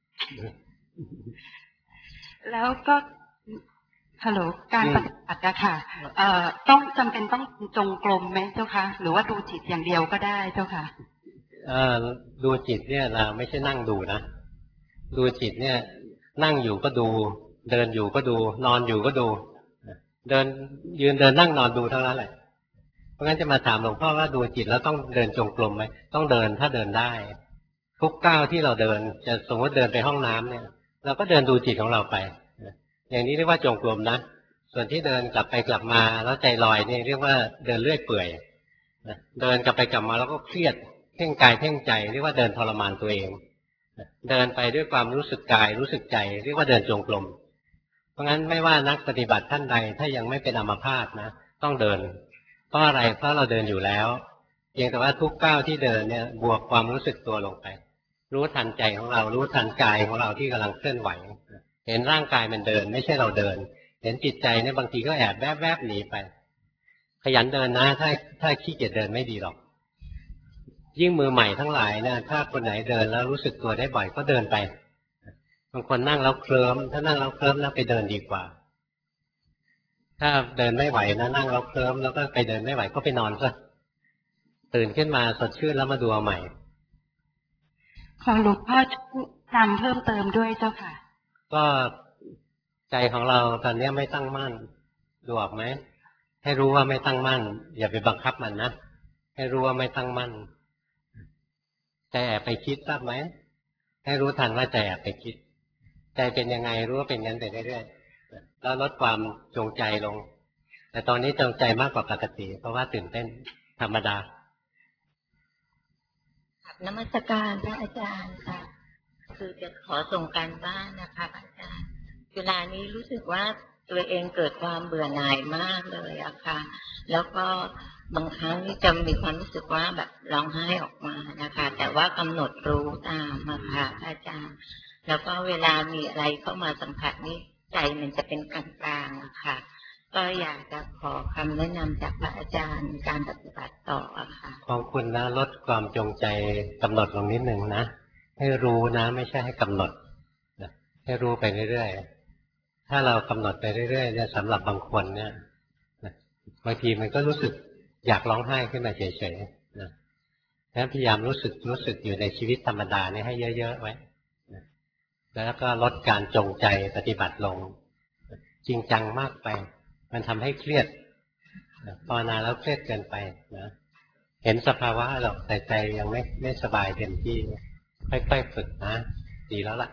แล้วก็ฮัลโหลการปฏิบัติอะค่ะเอ่อต้องจำเป็นต้องจงกรมไหมเจ้าคะหรือว่าดูจิตอย่างเดียวก็ได้เจ้าค่ะเอ่อดูจิตเนี่ยเราไม่ใช่นั่งดูนะดูจิตเนี่ยนั่งอยู่ก็ดูเดินอยู่ก็ดูนอนอยู่ก็ดูเดินยืนเดินนั่งนอนดูเท่านั้นแหละเพราะงั้นจะมาถามหลวงพ่อว่าดูจิตแล้วต้องเดินจงกรมไหมต้องเดินถ้าเดินได้ทุกก้าวที่เราเดินจะสมมติเดินไปห้องน้ำเนี่ยเราก็เดินดูจิตของเราไปอย่างนี้เรียกว่าจงกรมนะส่วนที่เดินกลับไปกลับมาแล้วใจลอยนี่เรียกว่าเดินเลื่อยเปื่อยเดินกลับไปกลับมาแล้วก็เครียดเพ่งกายเพ่งใจเรียกว่าเดินทรมานตัวเองเดินไปด้วยความรู้สึกกายรู้สึกใจเรียกว่าเดินจงกรมเพราะงั้นไม่ว่านักปฏิบัติท่านใดถ้ายังไม่เป็นอัมพาตนะต้องเดินเพราะอะไรเพราะเราเดินอยู่แล้วเพียงแต่ว่าทุกก้าวที่เดินเนี่ยบวกความรู้สึกตัวลงไปรู้ทันใจของเรารู้ทันกายของเราที่กำลังเคลื่อนไหวเห็นร่างกายมันเดินไม่ใช่เราเดินเห็นจิตใจเนี่ยบางทีก็แอบแวบแวบหนีไปขยันเดินนะถ้าถ้าขี้เกียจเดินไม่ดีหรอกยิ่งมือใหม่ทั้งหลายนะถ้าคนไหนเดินแล้วรู้สึกตัวได้บ่อยก็เดินไปบางคนนั่งแล้วเคลิ้มถ้านั่งแล้วเคลิ้มแล้วไปเดินดีกว่าถ้าเดินไม่ไหวนะนั่งแล้วเคลิ้มแล้วก็ไปเดินไม่ไหวก็ไปนอนซะตื่นขึ้นมาสดชื่นแล้วมาดูเอาใหม่ขอหลวงพ่อจำเพิ่มเติมด้วยเจ้าค่ะก็ใจของเราตอนนี้ไม่ตั้งมั่นดูออกไหมให้รู้ว่าไม่ตั้งมั่นอย่าไปบังคับมันนะให้รู้ว่าไม่ตั้งมั่นใจแอบไปคิดทราบไหมให้รู้ทันว่าใจแอบไปคิดใจเป็นยังไงรู้ว่าเป็นงั้นไปเรื่อยๆแล้วลดความจงใจลงแต่ตอนนี้จงใจมากกว่าปกติเพราะว่าตื่นเต้นธรรมดานมัสการพระอาจารย์ค่ะคือจะขอส่งการบ้านนะคะอาจารย์เวลานี้รู้สึกว่าตัวเองเกิดความเบื่อหน่ายมากเลยอะค่ะแล้วก็บางครั้งจะมีความรู้สึกว่าแบบร้องไห้ออกมานะคะแต่ว่ากำหนดรู้ตามอะค่ะอาจารย์แล้วก็เวลามีอะไรเข้ามาสัมผัสนี้ใจมันจะเป็นกลางๆอะค่ะก็อยากจะขอคำแนะนำจากพระอาจารย์การปฏิบัติต่ออะค่ะของคุณนะลดความจงใจกำหนดลงนิดหนึ่งนะให้รู้นะไม่ใช่ให้กำหนดนะให้รู้ไปเรื่อยๆถ้าเรากำหนดไปเรื่อยๆเนี่ยสำหรับบางคนเนี่ยนะบางทีมันก็รู้สึกอยากร้องไห้ขึ้นมาเฉยๆนะงั้นพยายามรู้สึกรู้สึกอยู่ในชีวิตธรรมดาเนี่ยให้เยอะๆไว้นะแล้วก็ลดการจงใจปฏิบัติลงจริงจังมากไปมันทำให้เครียดภาวนาแล้วเครียดเกินไปนะเห็นสภาวะหรอกแต่ใจยังไม่ไม่สบายเต็มที่ค่อยๆฝึกนะดีแล้วล่ะ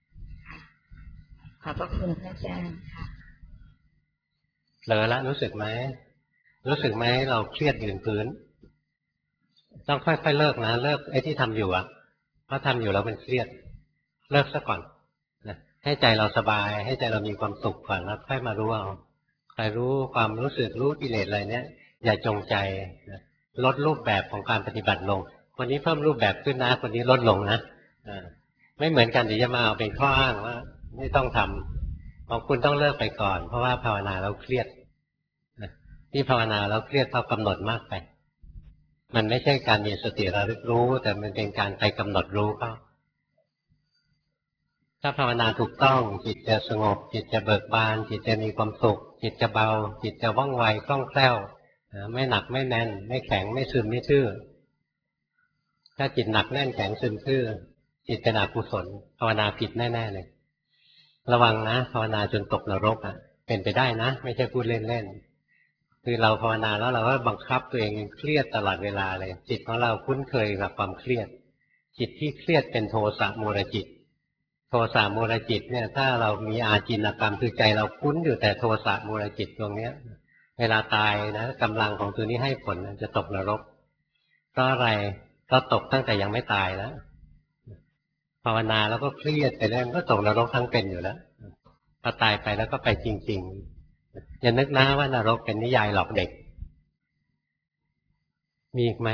ขอบพระคุณพระอาจารย์ค่ะเผลอแล้วรู้สึกไหมรู้สึกไหมเราเครียดยืนพื้นต้องค่อยๆเลิกนะเลิกไอ้ที่ทำอยู่อ่ะเพราะทำอยู่แล้วมันเครียดเลิกซะก่อนนะให้ใจเราสบายให้ใจเรามีความสุขก่อนแล้วค่อยมารู้เอาใครรู้ความรู้สึกรู้กิเลสอะไรเนี้ยอย่าจงใจนะลดรูปแบบของการปฏิบัติลงคนนี้เพิ่มรูปแบบขึ้นนะคนนี้ลดลงนะไม่เหมือนกันเดี๋ยวจะมาเอาเป็นข้ออ้างว่าไม่ต้องทำของคุณต้องเลิกไปก่อนเพราะว่าภาวนาแล้วเครียดที่ภาวนาแล้วเครียดเพราะกำหนดมากไปมันไม่ใช่การมีสติระลึกรู้แต่มันเป็นการไปกำหนดรู้เขาถ้าภาวนาถูกต้องจิตจะสงบจิตจะเบิกบานจิตจะมีความสุขจิตจะเบาจิตจะว่องไวคล่องแคล่วไม่หนักไม่แน่นไม่แข็งไม่ซึมไม่ทื่อถ้าจิตหนักแน่นแข็งซึมทื่อจิตเป็นอกุศลภาวนาผิดแน่ๆเลยระวังนะภาวนาจนตกนรกอ่ะเป็นไปได้นะไม่ใช่พูดเล่นๆคือเราภาวนาแล้วเราก็บังคับตัวเองเครียดตลอดเวลาเลยจิตของเราคุ้นเคยกับความเครียดจิตที่เครียดเป็นโทสะมูลจิตโทสะมูลจิตเนี่ยถ้าเรามีอาจินกรรมคือใจเราคุ้นอยู่แต่โทสะมูลจิตตรงเนี้ยเวลาตายนะกำลังของตัวนี้ให้ผลจะตกนรกเพราะอะไรก็ตกตั้งแต่ยังไม่ตายแล้วภาวนาแล้วก็เครียดไปแล้วก็ตกนรกทั้งเป็นอยู่แล้วพอตายไปแล้วก็ไปจริงๆอย่านึกนะว่านรกเป็นนิยายหลอกเด็กมีอีกไหม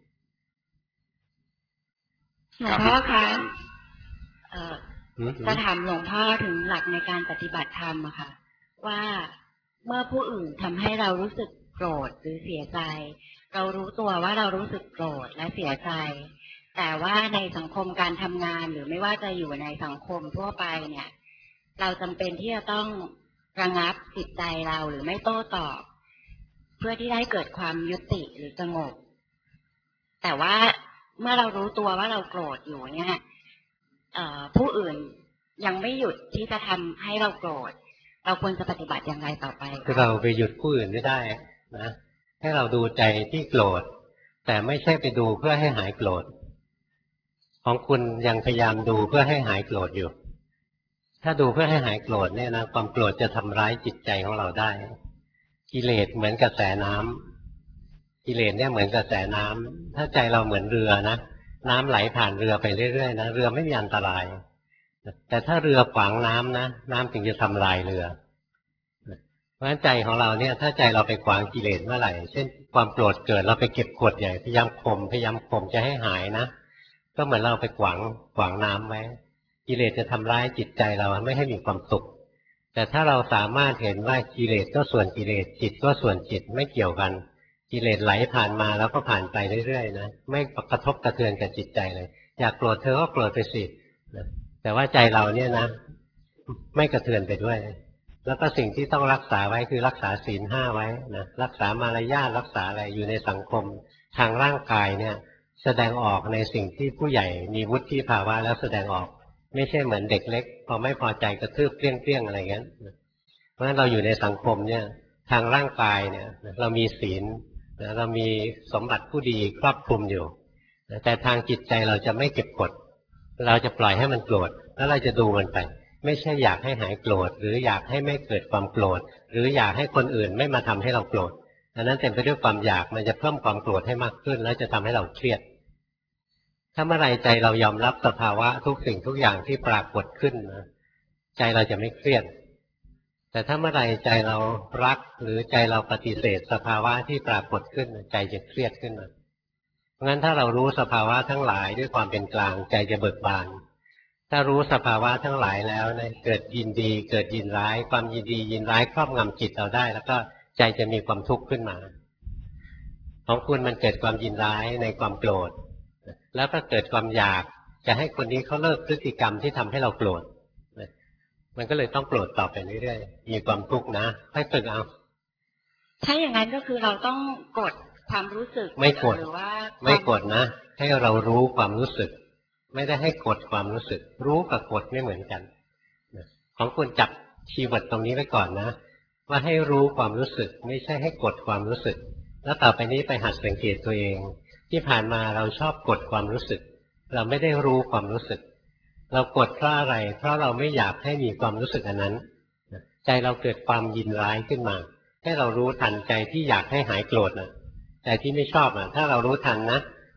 หลวงพ่อคะเอ่อจะถามหลวงพ่อถึงหลักในการปฏิบัติธรรมอะค่ะว่าเมื่อผู้อื่นทำให้เรารู้สึกโกรธหรือเสียใจเรารู้ตัวว่าเรารู้สึกโกรธและเสียใจแต่ว่าในสังคมการทำงานหรือไม่ว่าจะอยู่ในสังคมทั่วไปเนี่ยเราจำเป็นที่จะต้องระงับจิตใจเราหรือไม่โต้ตอบเพื่อที่ได้เกิดความยุติหรือสงบแต่ว่าเมื่อเรารู้ตัวว่าเราโกรธอยู่เนี่ยผู้อื่นยังไม่หยุดที่จะทำให้เราโกรธเราควรจะปฏิบัติอย่างไรต่อไปคือเราไปหยุดผู้อื่นไม่ได้นะให้เราดูใจที่โกรธแต่ไม่ใช่ไปดูเพื่อให้หายโกรธของคุณยังพยายามดูเพื่อให้หายโกรธอยู่ถ้าดูเพื่อให้หายโกรธเนี่ยนะความโกรธจะทำร้ายจิตใจของเราได้กิเลสเหมือนกระแสน้ำกิเลสเนี่ยเหมือนกระแสน้ำถ้าใจเราเหมือนเรือนะน้ำไหลผ่านเรือไปเรื่อยๆนะเรือไม่มีอันตรายแต่ถ้าเรือขวางน้ำนะน้ำถึงจะทำลายเรือเพราะฉะนั้นใจของเราเนี่ยถ้าใจเราไปขวางกิเลสเมื่อไหร่เช่นความโกรธเกิดเราไปเก็บกดใหญ่พยายามข่มพยายามข่มจะให้หายนะก็เหมือนเราไปขวางขวางน้ำไว้กิเลสจะทำร้ายจิตใจเราไม่ให้มีความสุขแต่ถ้าเราสามารถเห็นว่ากิเลสก็ส่วนกิเลสจิตก็ส่วนจิตไม่เกี่ยวกันกิเลสไหลผ่านมาแล้วก็ผ่านไปเรื่อยๆนะไม่กระทบกระเทือนกับจิตใจเลยอยากโกรธเธอก็โกรธไปสิแต่ว่าใจเราเนี่ยนะไม่กระเทือนไปด้วยแล้วก็สิ่งที่ต้องรักษาไว้คือรักษาศีลห้าไว้นะรักษามารยาทรักษาอะไรอยู่ในสังคมทางร่างกายเนี่ยแสดงออกในสิ่งที่ผู้ใหญ่มีวุฒิภาวะแล้วแสดงออกไม่ใช่เหมือนเด็กเล็กพอไม่พอใจกระทืบเปรี้ยงๆอะไรเงี้ยเพราะฉะนั้นเราอยู่ในสังคมเนี่ยทางร่างกายเนี่ยเรามีศีลเรามีสมบัติผู้ดีครอบคลุมอยู่แต่ทางจิตใจเราจะไม่เก็บกดเราจะปล่อยให้มันโกรธแล้วเราจะดูมันไปไม่ใช่อยากให้หายโกรธหรืออยากให้ไม่เกิดความโกรธหรืออยากให้คนอื่นไม่มาทำให้เราโกรธอันนั้นเต็มไปด้วยความอยากมันจะเพิ่มความโกรธให้มากขึ้นแล้วจะทำให้เราเครียดถ้าเมื่อไรใจเรายอมรับสภาวะทุกสิ่งทุกอย่างที่ปรากฏขึ้นนะใจเราจะไม่เครียดแต่ถ้าเมื่อไรใจเรารักหรือใจเราปฏิเสธสภาวะที่ปรากฏขึ้นใจจะเครียดขึ้นมาเพราะงั้นถ้าเรารู้สภาวะทั้งหลายด้วยความเป็นกลางใจจะเบิกบานถ้ารู้สภาวะทั้งหลายแล้วเนี่ยเกิดยินดีเกิดยินร้ายความยินดียินร้ายครอบงำจิตเราได้แล้วก็ใจจะมีความทุกข์ขึ้นมาของคุณมันเกิดความยินร้ายในความโกรธแล้วก็เกิดความอยากจะให้คนนี้เขาเลิกพฤติกรรมที่ทำให้เราโกรธมันก็เลยต้องโกรธต่อไปเรื่อยๆมีความทุกข์นะให้ฝึกเอาถ้าอย่างนั้นก็คือเราต้องกดความรู้สึกไม่กดหรือว่าไม่กดนะให้เรารู้ความรู้สึกไม่ได้ให้กดความรู้สึกรู้กับกดไม่เหมือนกันของคุณจับคีย์เวิร์ดตรงนี้ไว้ก่อนนะว่าให้รู้ความรู้สึกไม่ใช่ให้กดความรู้สึกแล้วต่อไปนี้ไปหัดสังเกตตัวเองที่ผ่านมาเราชอบกดความรู้สึกเราไม่ได้รู้ความรู้สึกเรากดเพราะอะไรเพราะเราไม่อยากให้มีความรู้สึกอันนั้นใจเราเกิดความยินร้ายขึ้นมาให้เรารู้ทันใจที่อยากให้หายโกรธนะใจที่ไม่ชอบอ่ะถ้าเรารู้ทันนะ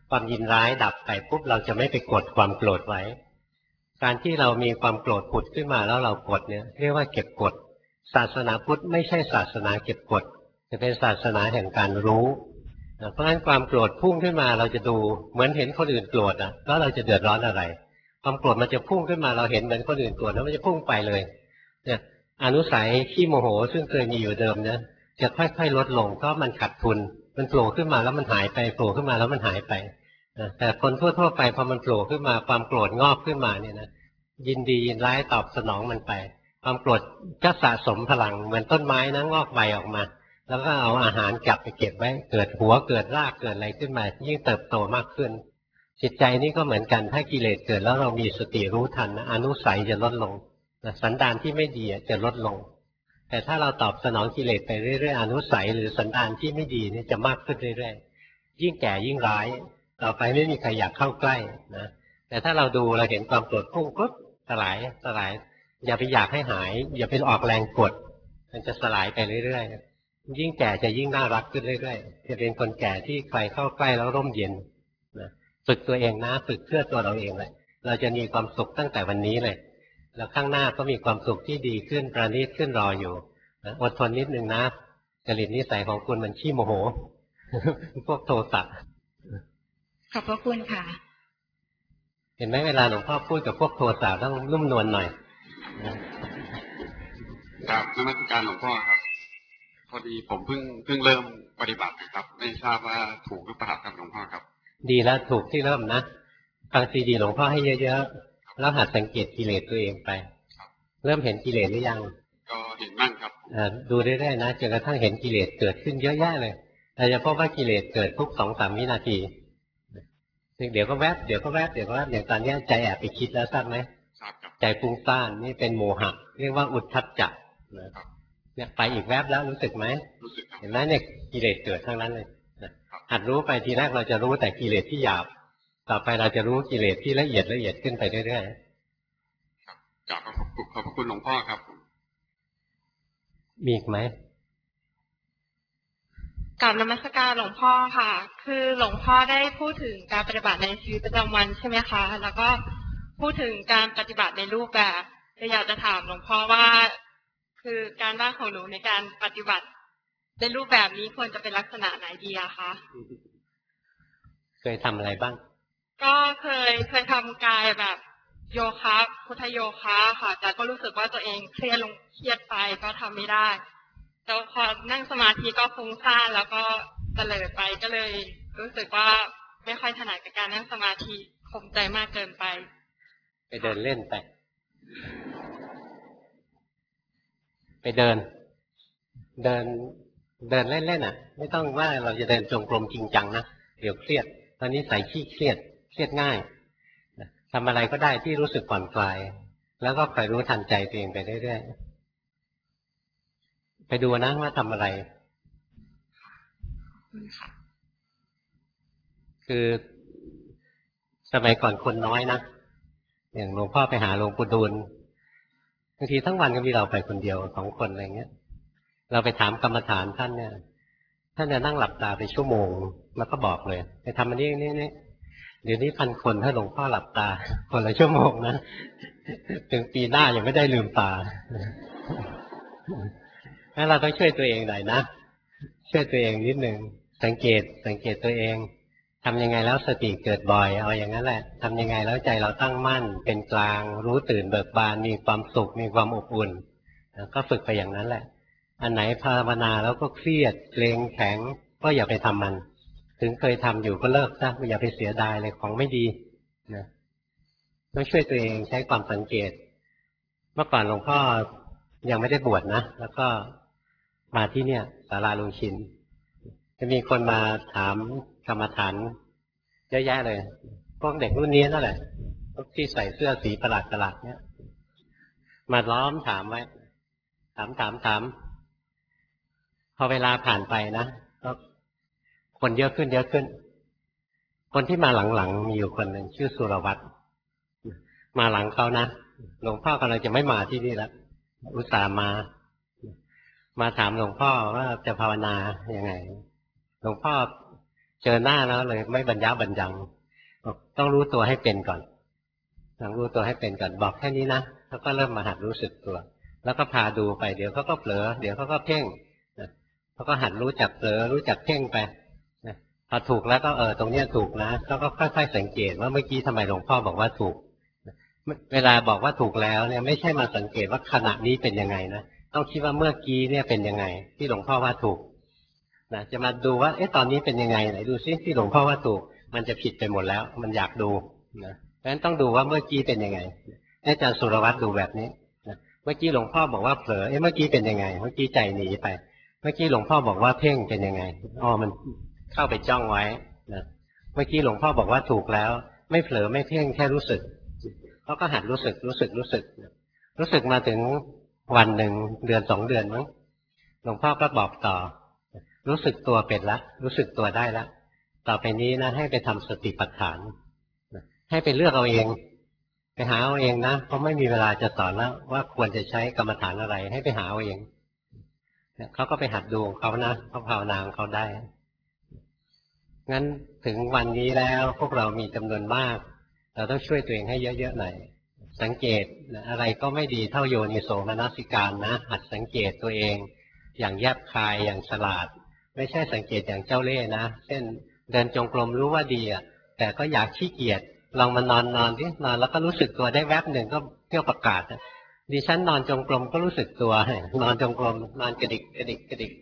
ความยินร้ายดับไปปุ๊บเราจะไม่ไปกดความโกรธไว้การที่เรามีความโกรธผุดขึ้นมาแล้วเรากดเนี่ยเรียกว่าเก็บกดศาสนาพุทธไม่ใช่ศาสนาเก็บกดจะเป็นศาสนาแห่งการรู้เพราะฉะนั้นความโกรธพุ่งขึ้นมาเราจะดูเหมือนเห็นคนอื่นโกรธอ่ะแล้วเราจะเดือดร้อนอะไรความโกรธมันจะพุ่งขึ้นมาเราเห็นเหมือนคนอื่นโกรธแล้วมันจะพุ่งไปเลยเนี่ยอนุสัยขี้โมโหซึ่งเคยมีอยู่เดิมเนี่ยจะค่อยๆลดลงเพราะมันขาดทุนมันโผล่ขึ้นมาแล้วมันหายไปโผล่ขึ้นมาแล้วมันหายไปแต่คนทั่วๆไปพอมันโผล่ขึ้นมาความโกรธงอกขึ้นมาเนี่ยนะยินดียินร้ายตอบสนองมันไปความโกรธก็สะสมพลังเหมือนต้นไม้นะงอกใบออกมาแล้วก็เอาอาหารกลับไปเก็บไว้เกิดหัวเกิดรากเกิดอะไรขึ้นมายิ่งเติบโตมากขึ้นจิตใจนี่ก็เหมือนกันถ้ากิเลสเกิดแล้วเรามีสติรู้ทันนะอนุสัยจะลดลงสันดานที่ไม่ดีจะลดลงแต่ถ้าเราตอบสนองกิเลสไปเรื่อยๆอนุสัยหรือสันดานที่ไม่ดีนี่จะมากขึ้นเรื่อยๆยิ่งแก่ยิ่งร้ายต่อไปไม่มีใครอยากเข้าใกล้นะแต่ถ้าเราดูเราเห็นความโกรธพุ่งปุ๊บสลายสลายอย่าไปอยากให้หายอย่าไปออกแรงกดมันจะสลายไปเรื่อยๆยิ่งแก่จะยิ่งน่ารักขึ้นเรื่อยๆจะเป็นคนแก่ที่ใครเข้าใกล้แล้วร่มเย็นนะฝึกตัวเองนะฝึกเพื่อตัวเราเองเลยเราจะมีความสุขตั้งแต่วันนี้เลยแล้วข้างหน้าก็มีความสุขที่ดีขึ้นประณีตขึ้นรออยู่อดทนนิดนึงนะจริตนิสัยของคุณมันขี้โมโห พวกโทสะขอบพระคุณค่ะเห็นไหมเวลาหลวงพ่อพูดกับพวกโทสะต้องนุ่มนวลหน่อยครับนมัสการหลวงพ่อครับพอดีผมเพิ่งเพิ่งเริ่มปฏิบัตินะครับไม่ทราบว่าถูกหรือเปล่าครับหลวงพ่อครับดีแล้วถูกที่เริ่มนะฟังซีดีหลวงพ่อให้เยอะๆแล้วหัดสังเกตกิเลสตัวเองไปเริ่มเห็นกิเลสหรือยังก็เห็นบ้างครับดูเรื่อยๆนะจนกระทั่งเห็นกิเลสเกิดขึ้นเยอะแยะเลยเราจะพบว่ากิเลสเกิดทุกสองสามวินาทีเดี๋ยวก็แวบเดี๋ยวก็แวบเดี๋ยวก็แวบอย่างตอนนี้ใจแอบไปคิดแล้วทราบไหมใจฟุ้งซ่านนี่เป็นโมหะเรียกว่าอุทธัจจะเนี่ยไปอีกแวบแล้วรู้สึกไหมเห็นไหมเนี่ยกิเลสเกิดทั้งนั้นเลยหัดรู้ไปทีแรกเราจะรู้แต่กิเลสที่หยาบต่อไปเราจะรู้กิเลสที่ละเอียดละเอียดขึ้นไปเรื่อยๆครับกราบขอบคุณขอบคุณหลวงพ่อครับมีอีกไหมกราบนมัสการหลวงพ่อค่ะคือหลวงพ่อได้พูดถึงการปฏิบัติในชีวิตประจำวันใช่ไหมคะแล้วก็พูดถึงการปฏิบัติในรูปแบบจะอยากจะถามหลวงพ่อว่าคือการบ้านของหนูในการปฏิบัติในรูปแบบนี้ควรจะเป็นลักษณะไหนดีอะคะเคยทำอะไรบ้างก็เคยเคยทำกายแบบโยคะพุทธโยคะค่ะแต่ก็รู้สึกว่าตัวเองเครียดลงเครียดไปก็ทำไม่ได้แล้วพอนั่งสมาธิก็ฟุ้งซ่านแล้วก็เตลิดไปก็เลยรู้สึกว่าไม่ค่อยถนัดกับการนั่งสมาธิข่มใจมากเกินไปไปเดินเล่นไปไปเดินเดินเดินเล่นๆอ่ะไม่ต้องว่าเราจะเดินจงกรมจริงจังนะเดี๋ยวเครียดตอนนี้ใส่ขี้เครียดเครียดง่ายทำอะไรก็ได้ที่รู้สึกผ่อนคลายแล้วก็คอยรู้ทันใจตัวเองไปเรื่อยๆไปดูนะว่าทำอะไรคือสมัยก่อนคนน้อยนะอย่างหลวงพ่อไปหาหลวงปู่ดูลบางทีทั้งวันก็มีเราไปคนเดียวสองคนอะไรเงี้ยเราไปถามกรรมฐานท่านเนี่ยท่านจะนั่งหลับตาไปชั่วโมงแล้วก็บอกเลยไปทำอันนี้นี่นี่เดี๋ยวนี้พันคนถ้าหลวงพ่อหลับตาคนละชั่วโมงนะถึงปีหน้ายังไม่ได้ลืมตางั้นเราต้องช่วยตัวเองหน่อยนะช่วยตัวเองนิดหนึ่งสังเกตสังเกตตัวเองทำยังไงแล้วสติเกิดบ่อยเอาอย่างนั้นแหละทำยังไงแล้วใจเราตั้งมั่นเป็นกลางรู้ตื่นเบิกบานมีความสุขมีความอบอุ่นก็ฝึกไปอย่างนั้นแหละอันไหนภาวนาแล้วก็เครียดเกรงแข็งก็อย่าไปทำมันถึงเคยทำอยู่ก็เลิกซะอย่าไปเสียดายเลยของไม่ดีนะต้องช่วยตัวเองใช้ความสังเกตเมื่อก่อนหลวงพ่อยังไม่ได้บวชนะแล้วก็มาที่เนี่ยศาลาลุงชินจะมีคนมาถามกรรมฐานเยอะแยะเลยพวกเด็กรุ่นนี้นั่นแหละพวกที่ใส่เสื้อสีประหลาดประหลาดเนี่ยมาล้อมถามไว้ถามถามถามพอเวลาผ่านไปนะก็คนเยอะขึ้นเยอะขึ้นคนที่มาหลังๆมีอยู่คนหนึ่งชื่อสุรวัตรมาหลังเขานะหลวงพ่อกำลังจะไม่มาที่นี่แล้วอุตส่าห์มามาถามหลวงพ่อว่าจะภาวนายังไงหลวงพ่อเจอหน้าแล้วเลยไม่บรรยะบรรยังต้องรู้ตัวให้เป็นก่อนต้องรู้ตัวให้เป็นก่อนบอกแค่นี้นะแล้วก็เริ่มมาหัดรู้สึกตัวแล้วก็พาดูไปเดี๋ยวเขาก็เผลอเดี๋ยวเขาก็เพ่งเขาก็หัดรู้จักเผลอรู้จักเพ่งไปพอถูกแล้วก็เออตรงนี้ถูกนะแล้วก็ค่อยๆสังเกตว่าเมื่อกี้ทำไมหลวงพ่อบอกว่าถูกเวลาบอกว่าถูกแล้วเนี่ยไม่ใช่มาสังเกตว่าขณะนี้เป็นยังไงนะต้องคิดว่าเมื่อกี้เนี่ยเป็นยังไงที่หลวงพ่อว่าถูกนะจะมาดูว่าเอ๊ะตอนนี้เป็นยังไงไหนดูซิที่หลวงพ่อว่าถูกมันจะผิดไปหมดแล้วมันอยากดูนะเพราะฉะนั้นต้องดูว่าเมื่อกี้เป็นยังไงอาจารย์สุรวัตรดูแบบนี้นะเมื่อกี้หลวงพ่อบอกว่าเผลอเอ๊ะเมื่อกี้เป็นยังไงเมื่อกี้ใจหนีไปเมื่อกี้หลวงพ่อบอกว่าเพ่งเป็นยังไงอ๋อมันเข้าไปจ้องไว้นะเมื่อกี้หลวงพ่อบอกว่าถูกแล้วไม่เผลอไม่เพ่งแค่รู้สึกเขาก็หัดรู้สึกรู้สึกรู้สึกรู้สึกมาถึงวันหนึ่งเดือนสองเดือนมั้งหลวงพ่อก็บอกต่อรู้สึกตัวเป็นละรู้สึกตัวได้ละต่อไปนี้นะให้ไปทำสติปัฏฐานให้ไปเลือกเอาเองไปหาเอาเองนะเพราะไม่มีเวลาจะสอนแล้วว่าควรจะใช้กรรมฐานอะไรให้ไปหาเอาเองเขาก็ไปหัดดูของเขานะเขาภาวนาของเขาได้งั้นถึงวันนี้แล้วพวกเรามีจำนวนมากเราต้องช่วยตัวเองให้เยอะๆหน่อยสังเกตอะไรก็ไม่ดีเท่าโยนิโสมนสิการนะหัดสังเกตตัวเองอย่างแยบคายอย่างฉลาดไม่ใช่สังเกตอย่างเจ้าเล่ห์นะเช่นเดินจงกรมรู้ว่าดีอ่ะแต่ก็อยากขี้เกียจลองมานอนนอนดินอนแล้วก็รู้สึกตัวได้แวบหนึ่งก็เที่ยวประกาศดิฉันนอนจงกรมก็รู้สึกตัวนอนจงกรมนอนกระดิกกระดิกกระดิก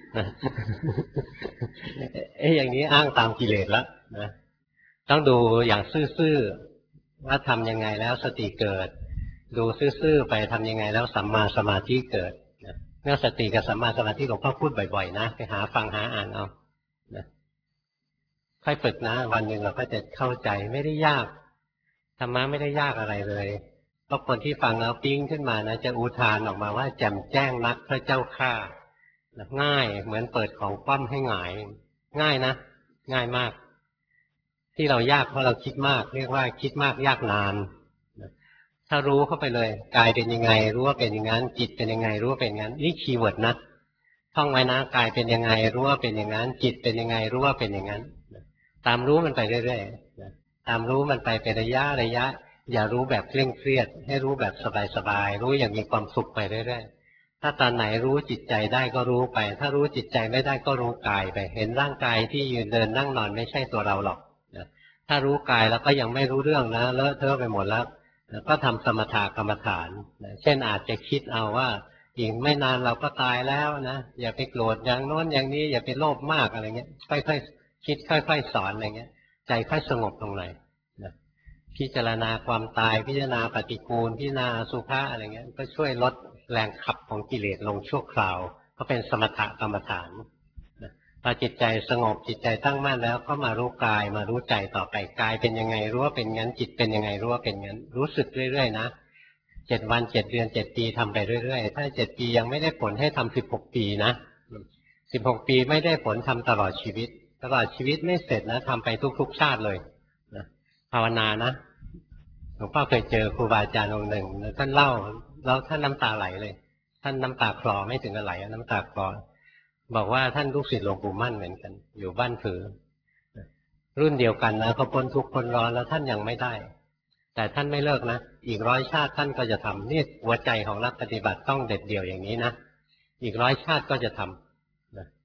เอ๊ะอย่างนี้อ้างตามกิเลสแล้วนะต้องดูอย่างซื่อๆว่าทำยังไงแล้วสติเกิดดูซื่อๆไปทำยังไงแล้วสัมมาสมาธิเกิดเรื่องสติกับสัมมาสมาธิหลวงพ่อพูดบ่อยๆนะไปหาฟังหาอ่านเอานะค่อยฝึกนะวันหนึ่งเราก็จะเข้าใจไม่ได้ยากธรรมะไม่ได้ยากอะไรเลยเพราะคนที่ฟังแล้วปิ้งขึ้นมานะจะอุทานออกมาว่าแจ่มแจ้งนักพระเจ้าข้าง่ายเหมือนเปิดของคว่ำให้หงายง่ายนะง่ายมากที่เรายากเพราะเราคิดมากเรียกว่าคิดมากยากนานถ้ารู้เข้าไปเลยกายเป็นยังไงรู้ว่าเป็นอย่างนั้นจิตเป็นยังไงรู้ว่าเป็นอย่างนั้นนี่คีย์เวิร์ดนะท่องไว้นะกายเป็นยังไงรู้ว่าเป็นอย่างนั้นจิตเป็นยังไงรู้ว่าเป็นอย่างนั้นตามรู้มันไปเรื่อยๆตามรู้มันไปเป็นระยะระยะอย่ารู้แบบเคร่งเครียดให้รู้แบบสบายๆรู้อย่างมีความสุขไปเรื่อยๆถ้าตอนไหนรู้จิตใจได้ก็รู้ไปถ้ารู้จิตใจไม่ได้ก็รู้กายไปเห็นร่างกายที่ยืนเดินนั่งนอนไม่ใช่ตัวเราหรอกถ้ารู้กายแล้วก็ยังไม่รู้เรื่องนะเลอะเทอะไปหมดแล้วก็ทำสมถะกรรมฐานเช่นอาจจะคิดเอาว่าอีกไม่นานเราก็ตายแล้วนะอย่าไปโกรธอย่างโน้นอย่างนี้อย่าไปโลภมากอะไรเงี้ยค่อยๆคิดค่อยๆสอนอะไรเงี้ยใจค่อยสงบตรงไหนนะพิจารณาความตายพิจารณาปฏิกูลพิจารณาสุภาอะไรเงี้ยก็ช่วยลดแรงขับของกิเลสลงชั่วคราวก็เป็นสมถะกรรมฐานพอจิตใจสงบจิตใจตั้งมั่นแล้วก็มารู้กายมารู้ใจต่อไปกายเป็นยังไงรู้ว่าเป็นงั้นจิตเป็นยังไงรู้ว่าเป็นงั้นรู้สึกเรื่อยๆนะเจ็ดวันเจ็ดเดือนเจ็ดปีทำไปเรื่อยๆถ้าเจ็ดปียังไม่ได้ผลให้ทำสิบหกปีนะสิบหกปีไม่ได้ผลทำตลอดชีวิตตลอดชีวิตไม่เสร็จนะทำไปทุกๆชาติเลยนะภาวนานะหลวงพ่อเคยเจอครูบาอาจารย์องค์หนึ่งท่านเล่าแล้วท่านน้ำตาไหลเลยท่านน้ำตาคลอไม่ถึงกับไหลน้ำตาคลอบอกว่าท่านลูกศิษย์หลวงปู่มั่นเหมือนกันอยู่บ้านผือรุ่นเดียวกันนะเขาพ้นทุกข์พ้นร้อนแล้วท่านยังไม่ได้แต่ท่านไม่เลิกนะอีกร้อยชาติท่านก็จะทำนี่หัวใจของนักปฏิบัติต้องเด็ดเดี่ยวอย่างนี้นะอีกร้อยชาติก็จะทำนะ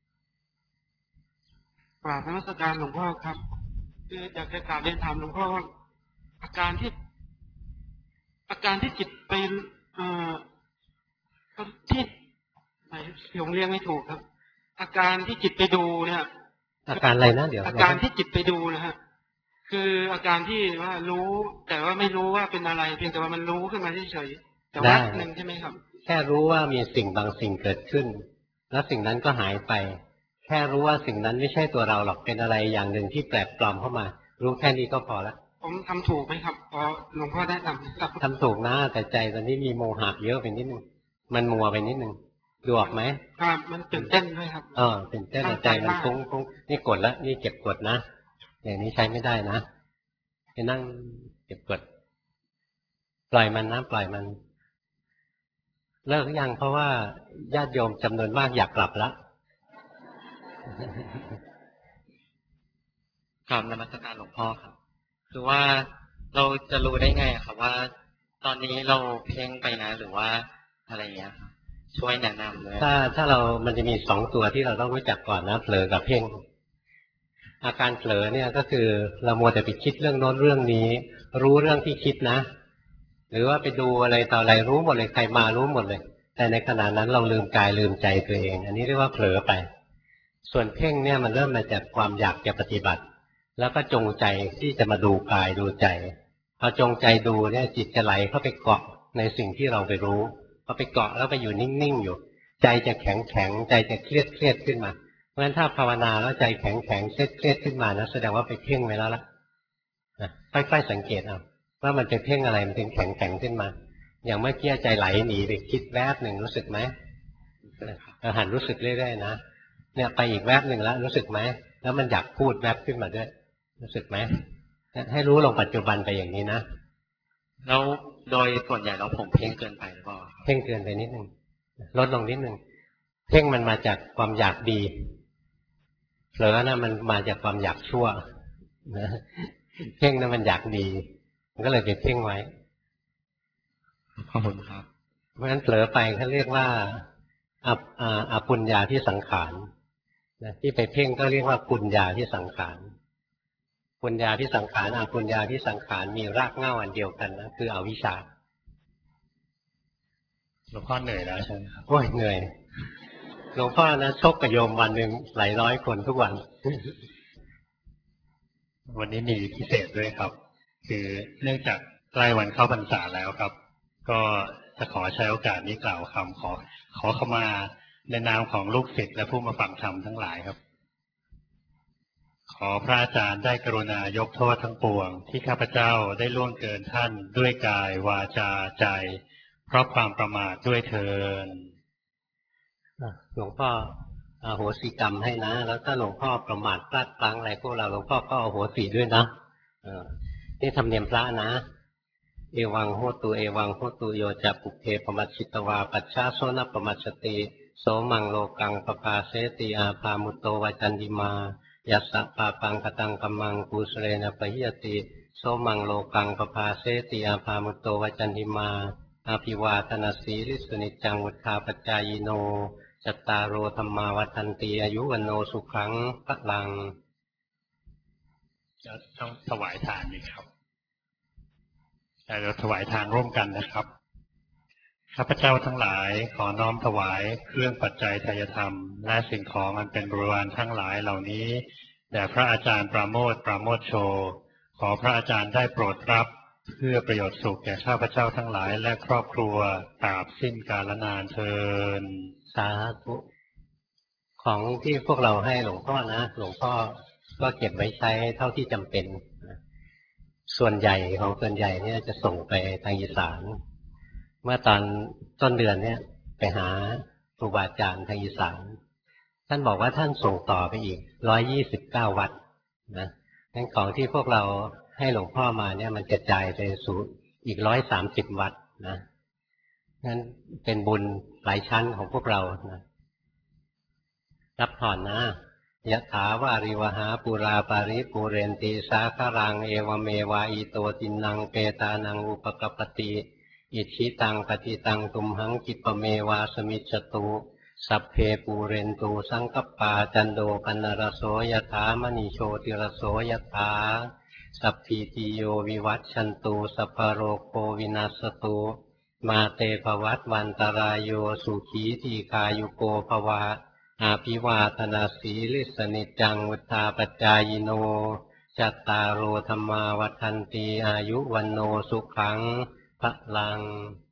กราบนมัสการหลวงพ่อครับคืออยากจะกราบเรียนถามหลวงพ่อว่าอาการที่อาการที่จิตไปเอ่อที่ไหนผมเรียกไม่ถูกครับอาการที่จิตไปดูเนี่ยอาการอะไรนะเดี๋ยวอาการที่จิตไปดูนะฮะคืออาการที่ว่ารู้แต่ว่าไม่รู้ว่าเป็นอะไรเพียงแต่ว่ามันรู้ขึ้นมาเฉยๆแต่ว่าหนึ่งใช่ไหมครับแค่รู้ว่ามีสิ่งบางสิ่งเกิดขึ้นแล้วสิ่งนั้นก็หายไปแค่รู้ว่าสิ่งนั้นไม่ใช่ตัวเราหรอกเป็นอะไรอย่างหนึ่งที่แปลกปลอมเข้ามารู้แค่นี้ก็พอแล้วผมทำถูกไหมครับพอหลวงพ่อได้ทำทำถูกนะแต่ใจตอนนี้มีโมหะเยอะไปนิดนึงมันมัวไปนิดนึงดูออกไหมครับมันตื่นเต้นด้วยครับเออตื่นเต้นใจมันฟุ้งฟุ้งนี่กดแล้วนี่เก็บกดนะอย่างนี้ใช้ไม่ได้นะไปนั่งเก็บกดปล่อยมันนะปล่อยมันเลิกยังเพราะว่าญาติโยมจำนวนมากอยากกลับละกับนมัสการหลวงพ่อครับคือว่าเราจะรู้ได้ไงครับว่าตอนนี้เราเพ่งไปนะหรือว่าอะไรเงี้ยครับช่วยแนะนำเลยถ้าถ้าเรามันจะมีสองตัวที่เราต้องรู้จักก่อนนะเผลอกับเพ่งอาการเผลอเนี่ยก็คือเรามัวแต่ไปคิดเรื่องโน้นเรื่องนี้รู้เรื่องที่คิดนะหรือว่าไปดูอะไรต่ออะไรรู้หมดเลยใครมารู้หมดเลยแต่ในขณะนั้นเราลืมกายลืมใจตัวเองอันนี้เรียกว่าเผลอไปส่วนเพ่งเนี่ยมันเริ่มมาจากความอยากจะปฏิบัติแล้วก็จงใจที่จะมาดูกายดูใจพอจงใจดูเนี่ยจิตจะไหลเข้าไปเกาะในสิ่งที่เราไปรู้พอไปเกาะแล้วไปอยู่นิ่งๆอยู่ใจจะแข็งแข็งใจจะเครียดเครียดขึ้นมาเพราะฉะนั้นถ้าภาวนาแล้วใจแข็งแข็งเครียดเครียดขึ้นมานะแสดงว่าไปเพ่งไว้แล้วล่ะค่อยๆสังเกตเอาว่ามันไปเพ่งอะไรมันถึงแข็งแข็งขึ้นมาอย่างเมื่อกี้ใจไหลหนีไปคิดแวบหนึ่งรู้สึกไหมเราหันรู้สึกเรื่อยๆนะเนี่ยไปอีกแวบหนึ่งแล้วรู้สึกไหมแล้วมันอยากพูดแวบขึ้นมาด้วยรู้สึกไหมให้รู้ลงปัจจุบันไปอย่างนี้นะแล้วโดยส่วนใหญ่เราผมเพ่งเกินไปหรือเปล่าเพ่งเกินไปนิดนึงลดลงนิดนึงเพ่งมันมาจากความอยากดีเผลอนะมันมาจากความอยากชั่วนะเพ่งนั้นมันอยากดีมันก็เลยไปเพ่งไว้ขอบคุณครับเพราะฉะนั้นเผลอไปเขาเรียกว่าอับอปุญญาที่สังขารนะที่ไปเพ่งก็เรียกว่าปุญญาที่สังขารปุญญาที่สังขารอปุญญาที่สังขารมีรากเหง้าอันเดียวกันนะคืออวิชชาหลวงพ่อเหนื่อยแล้วใช่ไหมครับโอ้ยเหนื่อยหลวงพ่อนะชกกับโยมวันหนึ่งหลายร้อยคนทุกวันวันนี้มีพิเศษด้วยครับคือเนื่องจากใกล้วันเข้าพรรษาแล้วครับก็จะขอใช้โอกาสนี้กล่าวคำขอขอเข้ามาในนามของลูกศิษย์และผู้มาฟังธรรมทั้งหลายครับขอพระอาจารย์ได้กรุณายกโทษทั้งปวงที่ข้าพเจ้าได้ล่วงเกินท่านด้วยกายวาจาใจเพราะความประมาทด้วยเถิดหลวงพ่ออโหสิกรรมให้นะแล้วถ้าหลวงพ่อประมาทพลาดพลั้งอะไรพวกเราหลวงพ่อก็อโหสิด้วยนะนี่ธรรมเนียมพระนะเอวังโหตุเอวังโหตุโยจะปุเพปมัชชิตวาปัจฉาโสนปมัชชติโสมังโลกังปปาเสติอาภามุตโตวจันติมายัสสะปาปังกตังกัมมังกุสเรนะปะหิยติโสมังโลกังปปาเสติอาภามุตโตวจันติมาอาภิวาทนาสีลิสนิจังวุฒาปัจจายโนจัตตารโอธรรมาวัฏันติอายุวันโนสุขังพลังจะต้องถวายทานนี่ครับแต่เราถวายทานร่วมกันนะครับข้าพเจ้าทั้งหลายขอน้อมถวายเครื่องปัจจัยทายธรรมและสิ่งของอันเป็นบริวารทั้งหลายเหล่านี้แด่พระอาจารย์ปราโมทย์ปราโมทโชขอพระอาจารย์ได้โปรดรับเพื่อประโยชน์สุขแก่ข้าพเจ้าทั้งหลายและครอบครัวตราบสิ้นกาลนานเทินสาธุของที่พวกเราให้หลวงพ่อนะหลวงพ่อก็เก็บไว้ใช้เท่าที่จำเป็นส่วนใหญ่ของส่วนใหญ่เนี่ยจะส่งไปทางอีสานเมื่อตอนต้นเดือนเนี่ยไปหาครูบาอาจารย์ทางอีสานท่านบอกว่าท่านส่งต่อไปอีกร้อยยี่สิบเก้าวัดนะงั้นของที่พวกเราให้หลวงพ่อมาเนี่ยมันกระจายไปสู่อีกร้อยสามสิบวัดนะงั้นเป็นบุญหลายชั้นของพวกเรานะรับผ่อนนะยะถาวาริวหาปุราปาริปุเรนติสาคารังเอวเมวะอิโตตินังเปตานังอุปกปติอิชิตังปฏิตังตุมหังกิปเมวาสมิจฉตุสัพเพปูเรนตูสังกปาจันโดปนรโสยถามณีโชติรโสยถาสัพพิติโยวิวัชชันตุสัพพโรโควินัสตุมาเตภวัตวันตรายโยสุขีทีคายุโกภวะอาภิวาทนาสีลิสนิจังวุฒาปัจจายโนจัตตารโอธรรมาวัฏันติอายุวันโนสุขังพลัง